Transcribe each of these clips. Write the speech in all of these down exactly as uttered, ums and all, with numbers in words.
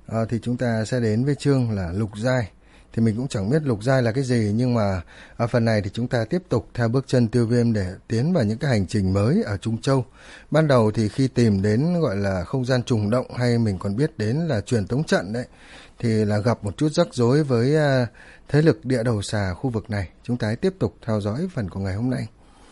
à, thì chúng ta sẽ đến với chương là lục giai. Thì mình cũng chẳng biết lục giai là cái gì, nhưng mà ở phần này thì chúng ta tiếp tục theo bước chân Tiêu Viêm để tiến vào những cái hành trình mới ở Trung Châu. Ban đầu thì khi tìm đến gọi là không gian trùng động, hay mình còn biết đến là truyền tống trận đấy, thì là gặp một chút rắc rối với uh, thế lực địa đầu xà khu vực này. Chúng ta hãy tiếp tục theo dõi phần của ngày hôm nay.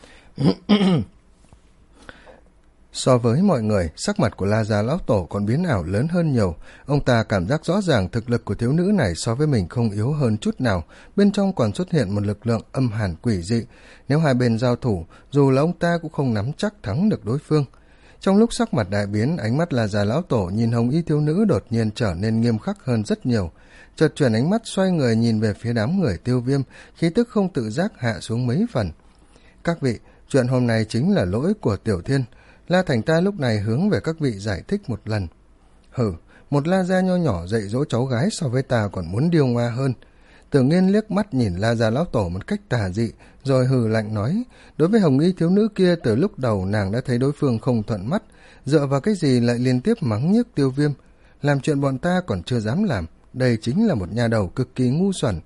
So với mọi người, sắc mặt của La Gia lão tổ còn biến ảo lớn hơn nhiều. Ông ta cảm giác rõ ràng thực lực của thiếu nữ này so với mình không yếu hơn chút nào, bên trong còn xuất hiện một lực lượng âm hàn quỷ dị. Nếu hai bên giao thủ, dù là ông ta cũng không nắm chắc thắng được đối phương. Trong lúc sắc mặt đại biến, ánh mắt La Gia lão tổ nhìn hồng y thiếu nữ đột nhiên trở nên nghiêm khắc hơn rất nhiều. Chợt chuyển ánh mắt xoay người nhìn về phía đám người Tiêu Viêm, khí tức không tự giác hạ xuống mấy phần. Các vị, chuyện hôm nay chính là lỗi của Tiểu Thiên. La Thành ta lúc này hướng về các vị giải thích một lần. Hừ, một La Gia nho nhỏ dạy dỗ cháu gái so với ta còn muốn điêu ngoa hơn. Tử Nghiên liếc mắt nhìn La Gia lão tổ một cách tà dị, rồi hừ lạnh nói, đối với hồng y thiếu nữ kia từ lúc đầu nàng đã thấy đối phương không thuận mắt, dựa vào cái gì lại liên tiếp mắng nhiếc Tiêu Viêm, làm chuyện bọn ta còn chưa dám làm, đây chính là một nhà đầu cực kỳ ngu xuẩn.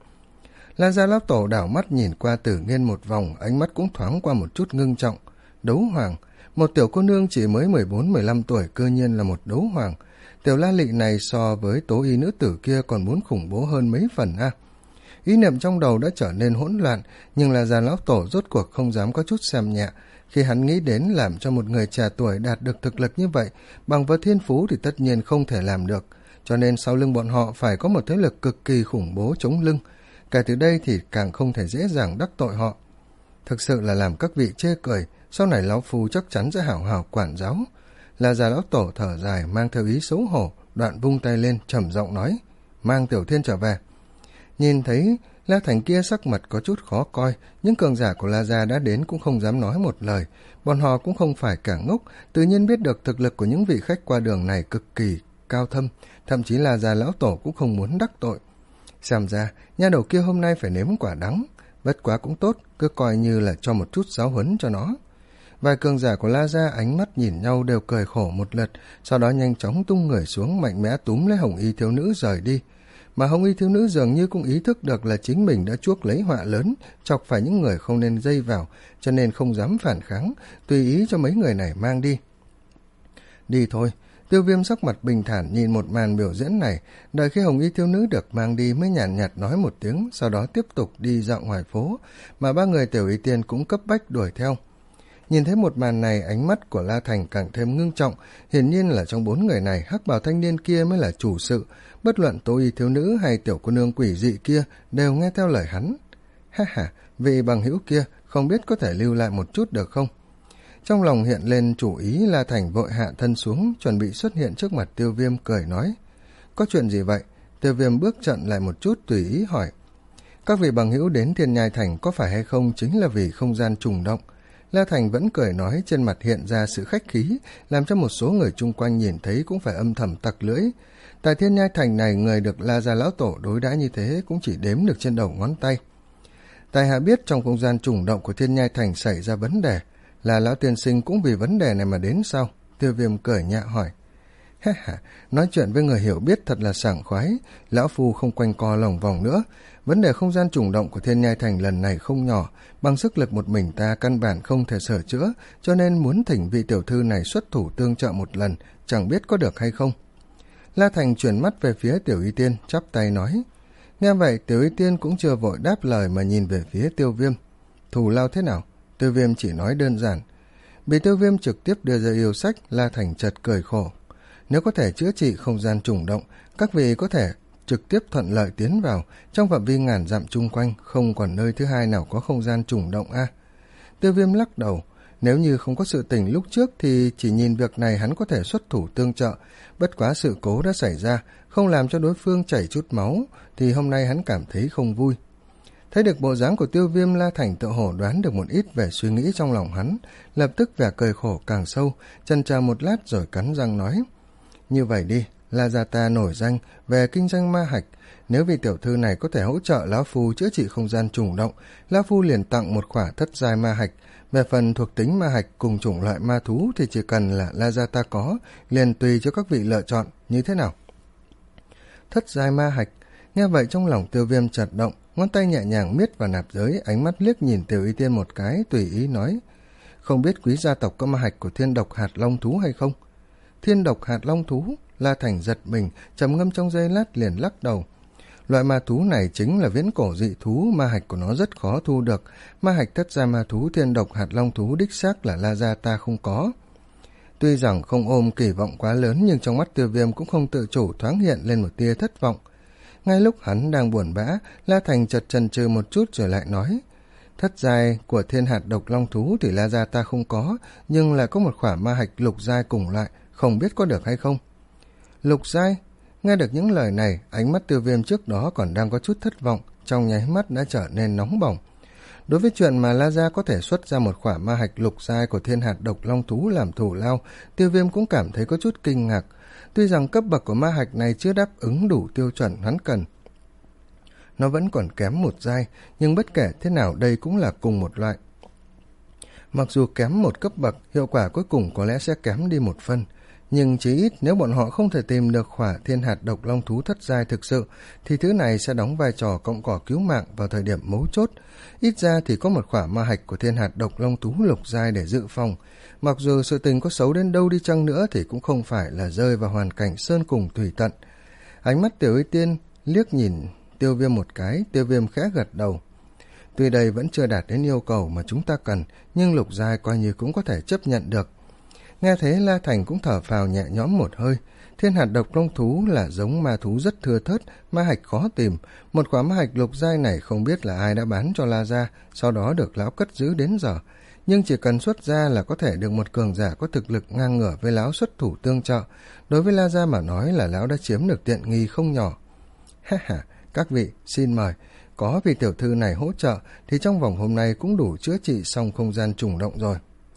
La Gia lão tổ đảo mắt nhìn qua Tử Nghiên một vòng, ánh mắt cũng thoáng qua một chút ngưng trọng. Đấu hoàng, một tiểu cô nương chỉ mới mười bốn mười lăm tuổi cư nhiên là một đấu hoàng. Tiểu La Lị này so với tố y nữ tử kia còn muốn khủng bố hơn mấy phần a. À. Ý niệm trong đầu đã trở nên hỗn loạn, nhưng là già lão tổ rốt cuộc không dám có chút xem nhẹ. Khi hắn nghĩ đến làm cho một người trẻ tuổi đạt được thực lực như vậy, bằng vào thiên phú thì tất nhiên không thể làm được, cho nên sau lưng bọn họ phải có một thế lực cực kỳ khủng bố chống lưng. Kể từ đây thì càng không thể dễ dàng đắc tội họ. Thực sự là làm các vị chê cười, sau này lão phu chắc chắn sẽ hảo hảo quản giáo. Là già lão tổ thở dài mang theo ý xấu hổ, đoạn vung tay lên trầm giọng nói, mang Tiểu Thiên trở về. Nhìn thấy La Thành kia sắc mặt có chút khó coi, những cường giả của La Gia đã đến cũng không dám nói một lời. Bọn họ cũng không phải cả ngốc, tự nhiên biết được thực lực của những vị khách qua đường này cực kỳ cao thâm, thậm chí La Gia lão tổ cũng không muốn đắc tội. Xem ra nha đầu kia hôm nay phải nếm quả đắng, bất quá cũng tốt, cứ coi như là cho một chút giáo huấn cho nó. Vài cường giả của La Gia ánh mắt nhìn nhau đều cười khổ một lượt, sau đó nhanh chóng tung người xuống mạnh mẽ túm lấy hồng y thiếu nữ rời đi. Mà hồng y thiếu nữ dường như cũng ý thức được là chính mình đã chuốc lấy họa lớn, chọc phải những người không nên dây vào, cho nên không dám phản kháng, tùy ý cho mấy người này mang đi. Đi thôi. Tiêu Viêm sắc mặt bình thản nhìn một màn biểu diễn này, đợi khi hồng y thiếu nữ được mang đi mới nhàn nhạt nói một tiếng, sau đó tiếp tục đi dạo ngoài phố, mà ba người Tiểu Y Tiên cũng cấp bách đuổi theo. Nhìn thấy một màn này, ánh mắt của La Thành càng thêm ngưng trọng, hiển nhiên là trong bốn người này hắc bào thanh niên kia mới là chủ sự, bất luận Tố Y thiếu nữ hay tiểu cô nương quỷ dị kia đều nghe theo lời hắn. Ha ha, vị bằng hữu kia không biết có thể lưu lại một chút được không? Trong lòng hiện lên chủ ý, La Thành vội hạ thân xuống, chuẩn bị xuất hiện trước mặt Tiêu Viêm, cười nói, có chuyện gì vậy? Tiêu Viêm bước chậm lại một chút tùy ý hỏi, các vị bằng hữu đến Thiên Nhai Thành có phải hay không chính là vì không gian trùng động? La Thành vẫn cười nói, trên mặt hiện ra sự khách khí, làm cho một số người chung quanh nhìn thấy cũng phải âm thầm tặc lưỡi. Tại Thiên Nhai Thành này, người được La Gia lão tổ đối đãi như thế cũng chỉ đếm được trên đầu ngón tay. Tài hạ biết trong không gian trùng động của Thiên Nhai Thành xảy ra vấn đề, là lão tiên sinh cũng vì vấn đề này mà đến sao? Tiêu Viêm cười nhạ hỏi. Ha ha, nói chuyện với người hiểu biết thật là sảng khoái, lão phu không quanh co lòng vòng nữa. Vấn đề không gian trùng động của Thiên Nhai Thành lần này không nhỏ, bằng sức lực một mình ta căn bản không thể sửa chữa, cho nên muốn thỉnh vị tiểu thư này xuất thủ tương trợ một lần, chẳng biết có được hay không. La Thành chuyển mắt về phía Tiểu Y Tiên, chắp tay nói. Nghe vậy, Tiểu Y Tiên cũng chưa vội đáp lời mà nhìn về phía Tiêu Viêm. Thù lao thế nào? Tiêu Viêm chỉ nói đơn giản. Bị Tiêu Viêm trực tiếp đưa ra yêu sách, La Thành chợt cười khổ. Nếu có thể chữa trị không gian trùng động, các vị có thể trực tiếp thuận lợi tiến vào, trong phạm vi ngàn dặm chung quanh, không còn nơi thứ hai nào có không gian trùng động a. À? Tiêu Viêm lắc đầu, nếu như không có sự tình lúc trước thì chỉ nhìn việc này hắn có thể xuất thủ tương trợ, bất quá sự cố đã xảy ra, không làm cho đối phương chảy chút máu, thì hôm nay hắn cảm thấy không vui. Thấy được bộ dáng của Tiêu Viêm, La Thành tự hổ đoán được một ít về suy nghĩ trong lòng hắn, lập tức vẻ cười khổ càng sâu, chần chờ một lát rồi cắn răng nói. Như vậy đi, La Gia ta nổi danh về kinh doanh ma hạch, nếu vị tiểu thư này có thể hỗ trợ lão phu chữa trị không gian trùng động, lão phu liền tặng một khỏa thất giai ma hạch. Về phần thuộc tính ma hạch cùng chủng loại ma thú thì chỉ cần là La Gia ta có, liền tùy cho các vị lựa chọn, như thế nào? thất giai ma hạch. Nghe vậy trong lòng Tiêu Viêm chợt động, ngón tay nhẹ nhàng miết vào nạp giới, ánh mắt liếc nhìn Tiểu Y Tiên một cái, tùy ý nói: không biết quý gia tộc có ma hạch của thiên độc hạt long thú hay không? Thiên độc hạt long thú? La Thành giật mình, trầm ngâm trong giây lát liền lắc đầu. Loại ma thú này chính là viễn cổ dị thú, ma hạch của nó rất khó thu được. Ma hạch thất gia ma thú thiên độc hạt long thú đích xác là La gia ta không có. Tuy rằng không ôm kỳ vọng quá lớn, nhưng trong mắt Tiêu Viêm cũng không tự chủ thoáng hiện lên một tia thất vọng. Ngay lúc hắn đang buồn bã, La Thành chợt chần chừ một chút rồi lại nói: thất giai của thiên hạt độc long thú thì La gia ta không có, nhưng lại có một khỏa ma hạch lục giai cùng loại, không biết có được hay không. Lục giai? Nghe được những lời này, ánh mắt Tiêu Viêm trước đó còn đang có chút thất vọng, trong nháy mắt đã trở nên nóng bỏng. Đối với chuyện mà La gia có thể xuất ra một khỏa ma hạch lục giai của thiên hạt độc long thú làm thủ lao, Tiêu Viêm cũng cảm thấy có chút kinh ngạc. Tuy rằng cấp bậc của ma hạch này chưa đáp ứng đủ tiêu chuẩn hắn cần, nó vẫn còn kém một giai, nhưng bất kể thế nào đây cũng là cùng một loại. Mặc dù kém một cấp bậc, hiệu quả cuối cùng có lẽ sẽ kém đi một phân, nhưng chí ít nếu bọn họ không thể tìm được khỏa thiên hạt độc long thú thất giai thực sự, thì thứ này sẽ đóng vai trò cọng cỏ cứu mạng vào thời điểm mấu chốt. Ít ra thì có một khỏa ma hạch của thiên hạt độc long thú lục giai để dự phòng. Mặc dù sự tình có xấu đến đâu đi chăng nữa thì cũng không phải là rơi vào hoàn cảnh sơn cùng thủy tận. Ánh mắt Tiểu Y Tiên liếc nhìn Tiêu Viêm một cái, Tiêu Viêm khẽ gật đầu. Tuy đây vẫn chưa đạt đến yêu cầu mà chúng ta cần, nhưng lục giai coi như cũng có thể chấp nhận được. Nghe thế La Thành cũng thở phào nhẹ nhõm một hơi. Thiên hạt độc long thú là giống ma thú rất thưa thớt, ma hạch khó tìm. Một khóa ma hạch lục giai này không biết là ai đã bán cho La gia, sau đó được lão cất giữ đến giờ. Nhưng chỉ cần xuất ra là có thể được một cường giả có thực lực ngang ngửa với lão xuất thủ tương trợ. Đối với La gia mà nói là lão đã chiếm được tiện nghi không nhỏ. Ha ha, các vị, xin mời. Có vị tiểu thư này hỗ trợ thì trong vòng hôm nay cũng đủ chữa trị xong không gian trùng động rồi.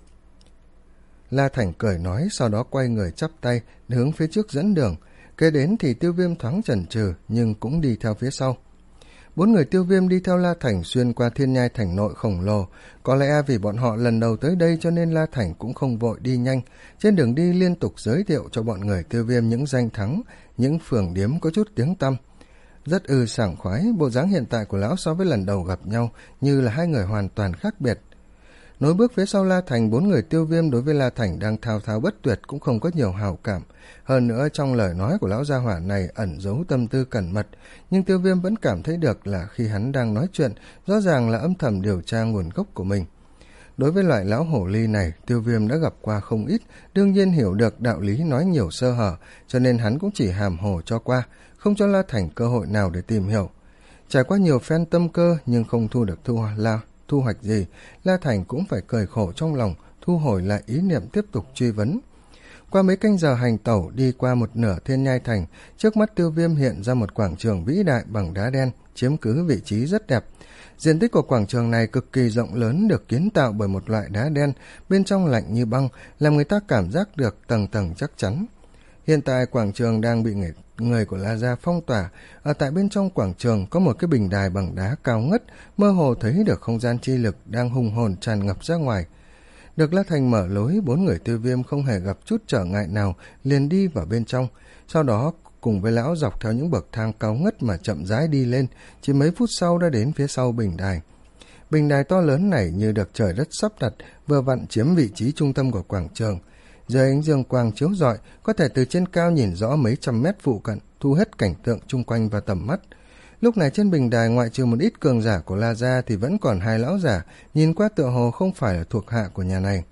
La Thành cười nói, sau đó quay người chắp tay hướng phía trước dẫn đường. Kế đến thì Tiêu Viêm thoáng chần chừ nhưng cũng đi theo phía sau. Bốn người Tiêu Viêm đi theo La Thành xuyên qua thiên nhai thành nội khổng lồ. Có lẽ vì bọn họ lần đầu tới đây cho nên La Thành cũng không vội đi nhanh. Trên đường đi liên tục giới thiệu cho bọn người Tiêu Viêm những danh thắng, những phường điếm có chút tiếng tăm. Rất ư sảng khoái, bộ dáng hiện tại của lão so với lần đầu gặp nhau như là hai người hoàn toàn khác biệt. Nối bước phía sau La Thành, bốn người Tiêu Viêm đối với La Thành đang thao thao bất tuyệt cũng không có nhiều hảo cảm. Hơn nữa trong lời nói của lão gia hỏa này ẩn giấu tâm tư cẩn mật, nhưng Tiêu Viêm vẫn cảm thấy được là khi hắn đang nói chuyện, rõ ràng là âm thầm điều tra nguồn gốc của mình. Đối với loại lão hổ ly này, Tiêu Viêm đã gặp qua không ít, đương nhiên hiểu được đạo lý nói nhiều sơ hở, cho nên hắn cũng chỉ hàm hồ cho qua, không cho La Thành cơ hội nào để tìm hiểu. Trải qua nhiều phen tâm cơ nhưng không thu được thu la thu hoạch gì, La Thành cũng phải cười khổ trong lòng, thu hồi lại ý niệm tiếp tục truy vấn. Qua mấy canh giờ hành tẩu đi qua một nửa thiên nhai thành, trước mắt Tiêu Viêm hiện ra một quảng trường vĩ đại bằng đá đen, chiếm cứ vị trí rất đẹp. Diện tích của quảng trường này cực kỳ rộng lớn, được kiến tạo bởi một loại đá đen, bên trong lạnh như băng, làm người ta cảm giác được tầng tầng chắc chắn. Hiện tại quảng trường đang bị người, người của La Gia phong tỏa. Ở tại bên trong quảng trường có một cái bình đài bằng đá cao ngất, mơ hồ thấy được không gian chi lực đang hùng hồn tràn ngập ra ngoài. Được La Thành mở lối, bốn người Tiêu Viêm không hề gặp chút trở ngại nào, liền đi vào bên trong. Sau đó cùng với lão dọc theo những bậc thang cao ngất mà chậm rãi đi lên, chỉ mấy phút sau đã đến phía sau bình đài. Bình đài to lớn này như được trời đất sắp đặt, vừa vặn chiếm vị trí trung tâm của quảng trường. Dưới ánh dương quang chiếu rọi, có thể từ trên cao nhìn rõ mấy trăm mét phụ cận, thu hết cảnh tượng chung quanh vào tầm mắt. Lúc này trên bình đài ngoại trừ một ít cường giả của La Gia thì vẫn còn hai lão giả, nhìn qua tựa hồ không phải là thuộc hạ của nhà này.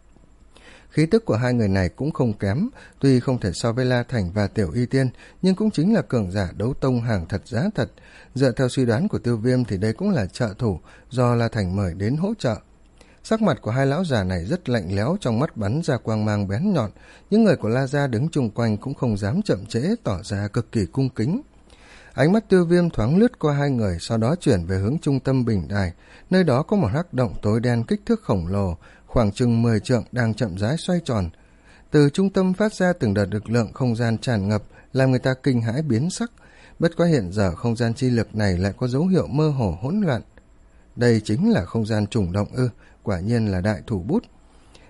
Khí tức của hai người này cũng không kém, tuy không thể so với La Thành và Tiểu Y Tiên, nhưng cũng chính là cường giả đấu tông hàng thật giá thật. Dựa theo suy đoán của Tiêu Viêm thì đây cũng là trợ thủ do La Thành mời đến hỗ trợ. Sắc mặt của hai lão già này rất lạnh lẽo, trong mắt bắn ra quang mang bén nhọn. Những người của La Gia đứng chung quanh cũng không dám chậm trễ, tỏ ra cực kỳ cung kính. Ánh mắt Tiêu Viêm thoáng lướt qua hai người, sau đó chuyển về hướng trung tâm bình đài. Nơi đó có một hắc động tối đen kích thước khổng lồ, khoảng chừng mười trượng đang chậm rãi xoay tròn. Từ trung tâm phát ra từng đợt lực lượng không gian tràn ngập, làm người ta kinh hãi biến sắc. Bất quá hiện giờ không gian chi lực này lại có dấu hiệu mơ hồ hỗn loạn. Đây chính là không gian trùng động ư? Quả nhiên là đại thủ bút.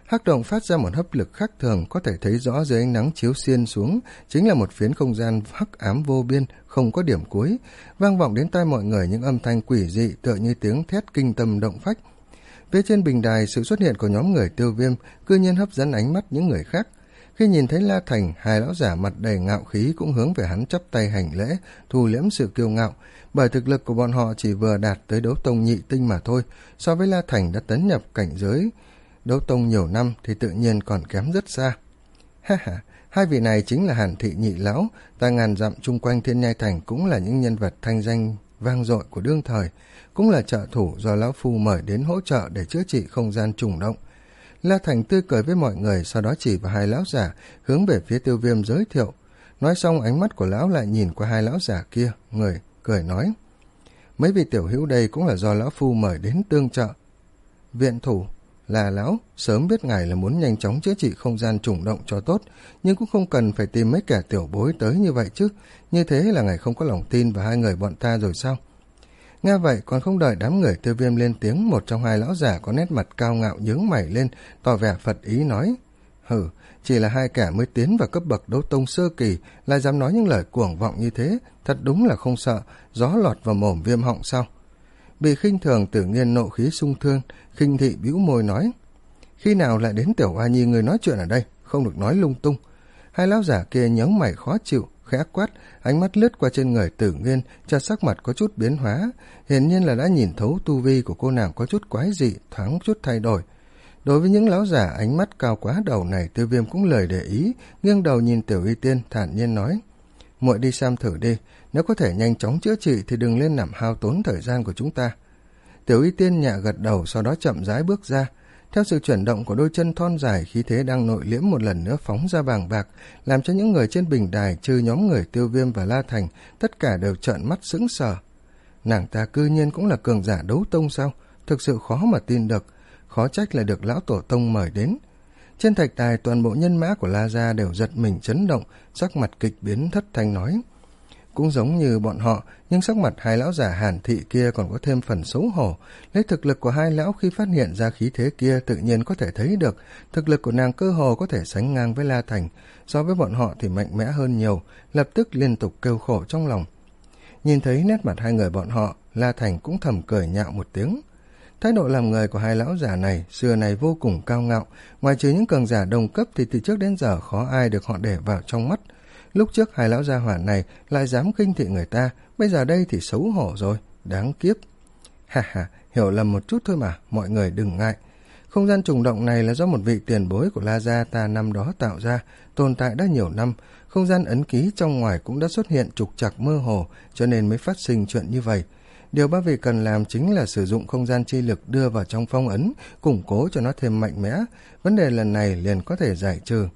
Hắc động phát ra một hấp lực khác thường, có thể thấy rõ dưới ánh nắng chiếu xiên xuống, chính là một phiến không gian hắc ám vô biên, không có điểm cuối, vang vọng đến tai mọi người những âm thanh quỷ dị tựa như tiếng thét kinh tâm động phách. Phía trên bình đài, sự xuất hiện của nhóm người Tiêu Viêm cư nhiên hấp dẫn ánh mắt những người khác. Khi nhìn thấy La Thành, hai lão giả mặt đầy ngạo khí cũng hướng về hắn chắp tay hành lễ, thu liễm sự kiêu ngạo, bởi thực lực của bọn họ chỉ vừa đạt tới đấu tông nhị tinh mà thôi, so với La Thành đã tấn nhập cảnh giới đấu tông nhiều năm thì tự nhiên còn kém rất xa. Ha ha, hai vị này chính là Hàn Thị nhị lão, ta ngàn dặm chung quanh Thiên Nhai Thành cũng là những nhân vật thanh danh vang dội của đương thời, cũng là trợ thủ do lão phu mời đến hỗ trợ để chữa trị không gian trùng động. La Thành tươi cười với mọi người, sau đó chỉ vào hai lão giả, hướng về phía Tiêu Viêm giới thiệu. Nói xong ánh mắt của lão lại nhìn qua hai lão giả kia, người cười nói: mấy vị tiểu hữu đây cũng là do lão phu mời đến tương trợ. Viện thủ là lão, sớm biết ngài là muốn nhanh chóng chữa trị không gian trùng động cho tốt, nhưng cũng không cần phải tìm mấy kẻ tiểu bối tới như vậy chứ, như thế là ngài không có lòng tin vào hai người bọn ta rồi sao? Nghe vậy, còn không đợi đám người Tiêu Viêm lên tiếng, một trong hai lão giả có nét mặt cao ngạo nhướng mày lên, tỏ vẻ phật ý nói: hừ, chỉ là hai kẻ mới tiến vào cấp bậc đấu tông sơ kỳ lại dám nói những lời cuồng vọng như thế, thật đúng là không sợ gió lọt vào mồm viêm họng sao? Bị khinh thường, Tử Nghiên nộ khí sung thương, khinh thị bĩu môi nói: khi nào lại đến Tiểu Hoa Nhi người nói chuyện ở đây, không được nói lung tung. Hai lão giả kia nhớ mày khó chịu, khẽ quát, ánh mắt lướt qua trên người Tử Nghiên, cho sắc mặt có chút biến hóa, hiển nhiên là đã nhìn thấu tu vi của cô nàng có chút quái dị, thoáng chút thay đổi. Đối với những lão giả ánh mắt cao quá đầu này, Tiêu Viêm cũng lười để ý, nghiêng đầu nhìn Tiểu Y Tiên, thản nhiên nói: muội đi xem thử đi, nếu có thể nhanh chóng chữa trị thì đừng lên làm hao tốn thời gian của chúng ta. Tiểu Y Tiên nhẹ gật đầu, sau đó chậm rãi bước ra. Theo sự chuyển động của đôi chân thon dài, khí thế đang nội liễm một lần nữa phóng ra bàng bạc, làm cho những người trên bình đài trừ nhóm người Tiêu Viêm và La Thành, tất cả đều trợn mắt sững sờ. Nàng ta cư nhiên cũng là cường giả đấu tông sao? Thực sự khó mà tin được, khó trách là được lão tổ tông mời đến. Trên thạch đài, toàn bộ nhân mã của La Gia đều giật mình chấn động, sắc mặt kịch biến, thất thanh nói: cũng giống như bọn họ, nhưng sắc mặt hai lão giả Hàn Thị kia còn có thêm phần xấu hổ. Lấy thực lực của hai lão khi phát hiện ra khí thế kia, tự nhiên có thể thấy được thực lực của nàng cơ hồ có thể sánh ngang với La Thành, so với bọn họ thì mạnh mẽ hơn nhiều, lập tức liên tục kêu khổ trong lòng. Nhìn thấy nét mặt hai người bọn họ, La Thành cũng thầm cười nhạo một tiếng. Thái độ làm người của hai lão giả này xưa này vô cùng cao ngạo, ngoài trừ những cường giả đồng cấp thì từ trước đến giờ khó ai được họ để vào trong mắt. Lúc trước hai lão gia hỏa này lại dám khinh thị người ta, bây giờ đây thì xấu hổ rồi, đáng kiếp. Ha ha, hiểu lầm một chút thôi mà, mọi người đừng ngại. Không gian trùng động này là do một vị tiền bối của La Gia ta năm đó tạo ra, tồn tại đã nhiều năm, không gian ấn ký trong ngoài cũng đã xuất hiện trục trặc mơ hồ, cho nên mới phát sinh chuyện như vậy. Điều ba vị cần làm chính là sử dụng không gian chi lực đưa vào trong phong ấn, củng cố cho nó thêm mạnh mẽ. Vấn đề lần này liền có thể giải trừ.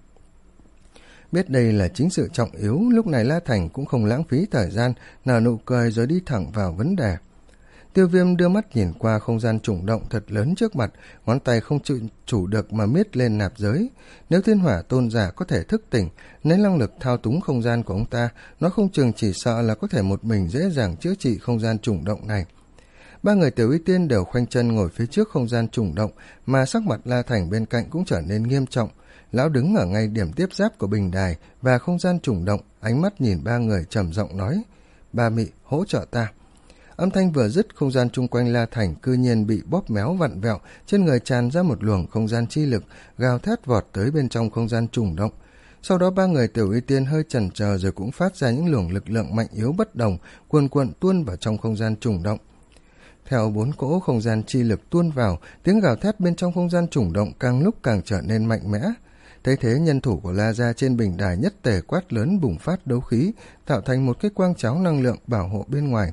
Biết đây là chính sự trọng yếu, lúc này La Thành cũng không lãng phí thời gian, nở nụ cười rồi đi thẳng vào vấn đề. Tiêu Viêm đưa mắt nhìn qua không gian trùng động thật lớn trước mặt, ngón tay không chịu chủ được mà miết lên nạp giới. Nếu Thiên Hỏa tôn giả có thể thức tỉnh, lấy năng lực thao túng không gian của ông ta, nó không chừng chỉ sợ là có thể một mình dễ dàng chữa trị không gian trùng động này. Ba người Tiểu Y Tiên đều khoanh chân ngồi phía trước không gian trùng động, mà sắc mặt La Thành bên cạnh cũng trở nên nghiêm trọng. Lão đứng ở ngay điểm tiếp giáp của bình đài và không gian trùng động, ánh mắt nhìn ba người trầm giọng nói: ba mị, hỗ trợ ta. Âm thanh vừa dứt, không gian chung quanh La Thành cư nhiên bị bóp méo vặn vẹo, trên người tràn ra một luồng không gian chi lực, gào thét vọt tới bên trong không gian trùng động. Sau đó ba người Tiểu Y Tiên hơi chần chờ rồi cũng phát ra những luồng lực lượng mạnh yếu bất đồng, cuồn cuộn tuôn vào trong không gian trùng động. Theo bốn cỗ không gian chi lực tuôn vào, tiếng gào thét bên trong không gian trùng động càng lúc càng trở nên mạnh mẽ. Thấy thế, nhân thủ của La Gia trên bình đài nhất tề quát lớn bùng phát đấu khí, tạo thành một cái quang cháo năng lượng bảo hộ bên ngoài.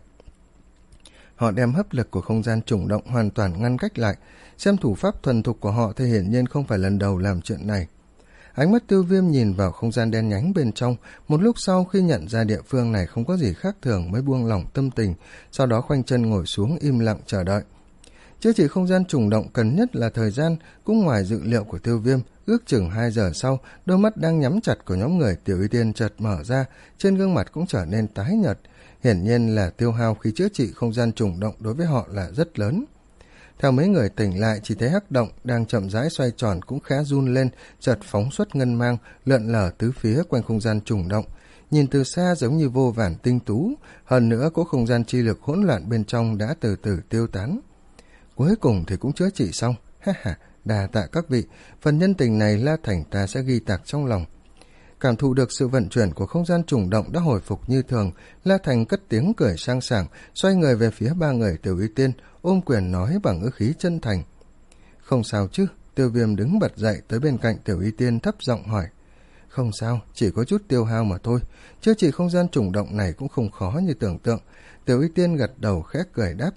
Họ đem hấp lực của không gian trùng động hoàn toàn ngăn cách lại, xem thủ pháp thuần thục của họ thì hiển nhiên không phải lần đầu làm chuyện này. Ánh mắt Tiêu Viêm nhìn vào không gian đen nhánh bên trong, một lúc sau khi nhận ra địa phương này không có gì khác thường mới buông lỏng tâm tình, sau đó khoanh chân ngồi xuống im lặng chờ đợi. Chữa trị không gian trùng động cần nhất là thời gian, cũng ngoài dự liệu của Tiêu Viêm, ước chừng hai giờ sau, đôi mắt đang nhắm chặt của nhóm người Tiểu Y Tiên chợt mở ra, trên gương mặt cũng trở nên tái nhợt, hiển nhiên là tiêu hao khi chữa trị không gian trùng động đối với họ là rất lớn. Theo mấy người tỉnh lại, chỉ thấy hắc động đang chậm rãi xoay tròn cũng khá run lên, chợt phóng xuất ngân mang, lượn lờ tứ phía quanh không gian trùng động. Nhìn từ xa giống như vô vàn tinh tú, hơn nữa cỗ không gian chi lực hỗn loạn bên trong đã từ từ tiêu tán. Cuối cùng thì cũng chữa trị xong, ha ha, đà tạ các vị, phần nhân tình này La Thành ta sẽ ghi tạc trong lòng. Cảm thụ được sự vận chuyển của không gian trùng động đã hồi phục như thường, La Thành cất tiếng cười sang sảng, xoay người về phía ba người Tiểu Y Tiên, ôm quyền nói bằng ngữ khí chân thành. Không sao chứ? Tiêu Viêm đứng bật dậy tới bên cạnh Tiểu Y Tiên thấp giọng hỏi. Không sao, chỉ có chút tiêu hao mà thôi, chữa trị không gian trùng động này cũng không khó như tưởng tượng. Tiểu Y Tiên gật đầu khẽ cười đáp.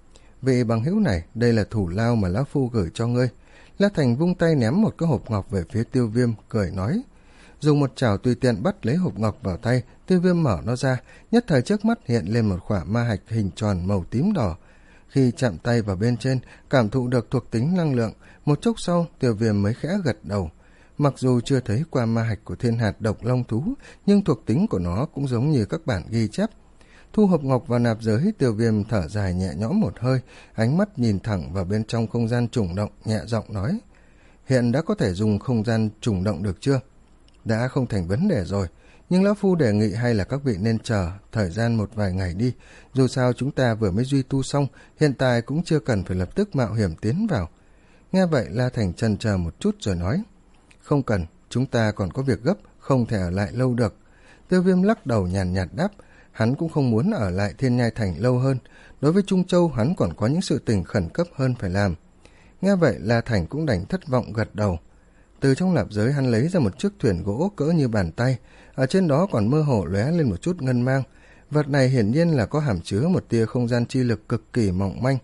Vị bằng hữu này, đây là thủ lao mà lão phu gửi cho ngươi. La Thành vung tay ném một cái hộp ngọc về phía Tiêu Viêm, cười nói. Dùng một chảo tùy tiện bắt lấy hộp ngọc vào tay, Tiêu Viêm mở nó ra, nhất thời trước mắt hiện lên một khỏa ma hạch hình tròn màu tím đỏ. Khi chạm tay vào bên trên, cảm thụ được thuộc tính năng lượng, một chốc sau Tiêu Viêm mới khẽ gật đầu. Mặc dù chưa thấy qua ma hạch của thiên hạt độc long thú, nhưng thuộc tính của nó cũng giống như các bản ghi chép. Thu hộp ngọc vào nạp giới, Tiêu Viêm thở dài nhẹ nhõm một hơi, ánh mắt nhìn thẳng vào bên trong không gian trùng động, nhẹ giọng nói. Hiện đã có thể dùng không gian trùng động được chưa? Đã không thành vấn đề rồi, nhưng lão phu đề nghị hay là các vị nên chờ thời gian một vài ngày đi, dù sao chúng ta vừa mới duy tu xong, hiện tại cũng chưa cần phải lập tức mạo hiểm tiến vào. Nghe vậy La Thành chần chờ một chút rồi nói. Không cần, chúng ta còn có việc gấp, không thể ở lại lâu được. Tiêu Viêm lắc đầu nhàn nhạt đáp, hắn cũng không muốn ở lại Thiên Nhai Thành lâu hơn, đối với Trung Châu hắn còn có những sự tình khẩn cấp hơn phải làm. Nghe vậy La Thành cũng đành thất vọng gật đầu. Từ trong lạp giới hắn lấy ra một chiếc thuyền gỗ cỡ như bàn tay, ở trên đó còn mơ hồ lóe lên một chút ngân mang. Vật này hiển nhiên là có hàm chứa một tia không gian chi lực cực kỳ mỏng manh.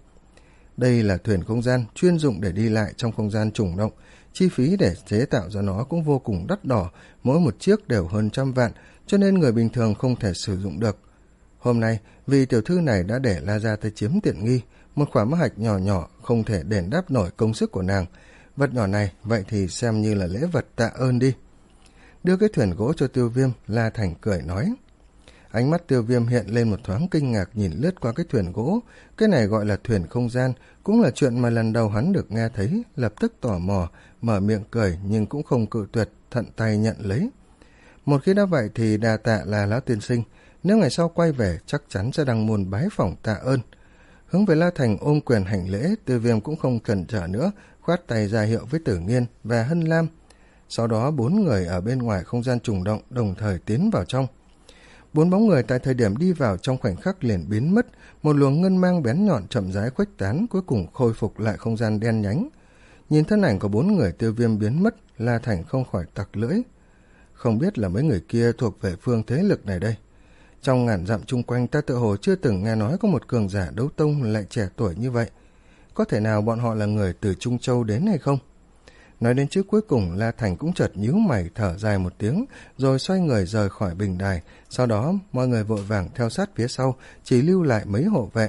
Đây là thuyền không gian chuyên dụng để đi lại trong không gian trùng động, chi phí để chế tạo ra nó cũng vô cùng đắt đỏ, mỗi một chiếc đều hơn trăm vạn, cho nên người bình thường không thể sử dụng được. Hôm nay, vì tiểu thư này đã để La Gia tới chiếm tiện nghi, một khỏa ma hạch nhỏ nhỏ không thể đền đáp nổi công sức của nàng. Vật nhỏ này, vậy thì xem như là lễ vật tạ ơn đi. Đưa cái thuyền gỗ cho Tiêu Viêm, La Thành cười nói. Ánh mắt Tiêu Viêm hiện lên một thoáng kinh ngạc nhìn lướt qua cái thuyền gỗ. Cái này gọi là thuyền không gian, cũng là chuyện mà lần đầu hắn được nghe thấy, lập tức tò mò, mở miệng cười nhưng cũng không cự tuyệt, thận tay nhận lấy. Một khi đã vậy thì đà tạ là lão tiên sinh, nếu ngày sau quay về chắc chắn sẽ đăng môn bái phỏng tạ ơn. Hướng về La Thành ôm quyền hành lễ, Tiêu Viêm cũng không chần chờ nữa, khoát tay ra hiệu với Tử Nghiên và Hân Lam. Sau đó bốn người ở bên ngoài không gian trùng động đồng thời tiến vào trong. Bốn bóng người tại thời điểm đi vào trong khoảnh khắc liền biến mất, một luồng ngân mang bén nhọn chậm rãi khuếch tán, cuối cùng khôi phục lại không gian đen nhánh. Nhìn thân ảnh của bốn người Tiêu Viêm biến mất, La Thành không khỏi tặc lưỡi. Không biết là mấy người kia thuộc về phương thế lực này đây. Trong ngàn dặm chung quanh ta tự hồ chưa từng nghe nói có một cường giả đấu tông lại trẻ tuổi như vậy. Có thể nào bọn họ là người từ Trung Châu đến hay không? Nói đến chữ cuối cùng, La Thành cũng chợt nhíu mày thở dài một tiếng, rồi xoay người rời khỏi bình đài. Sau đó, mọi người vội vàng theo sát phía sau, chỉ lưu lại mấy hộ vệ.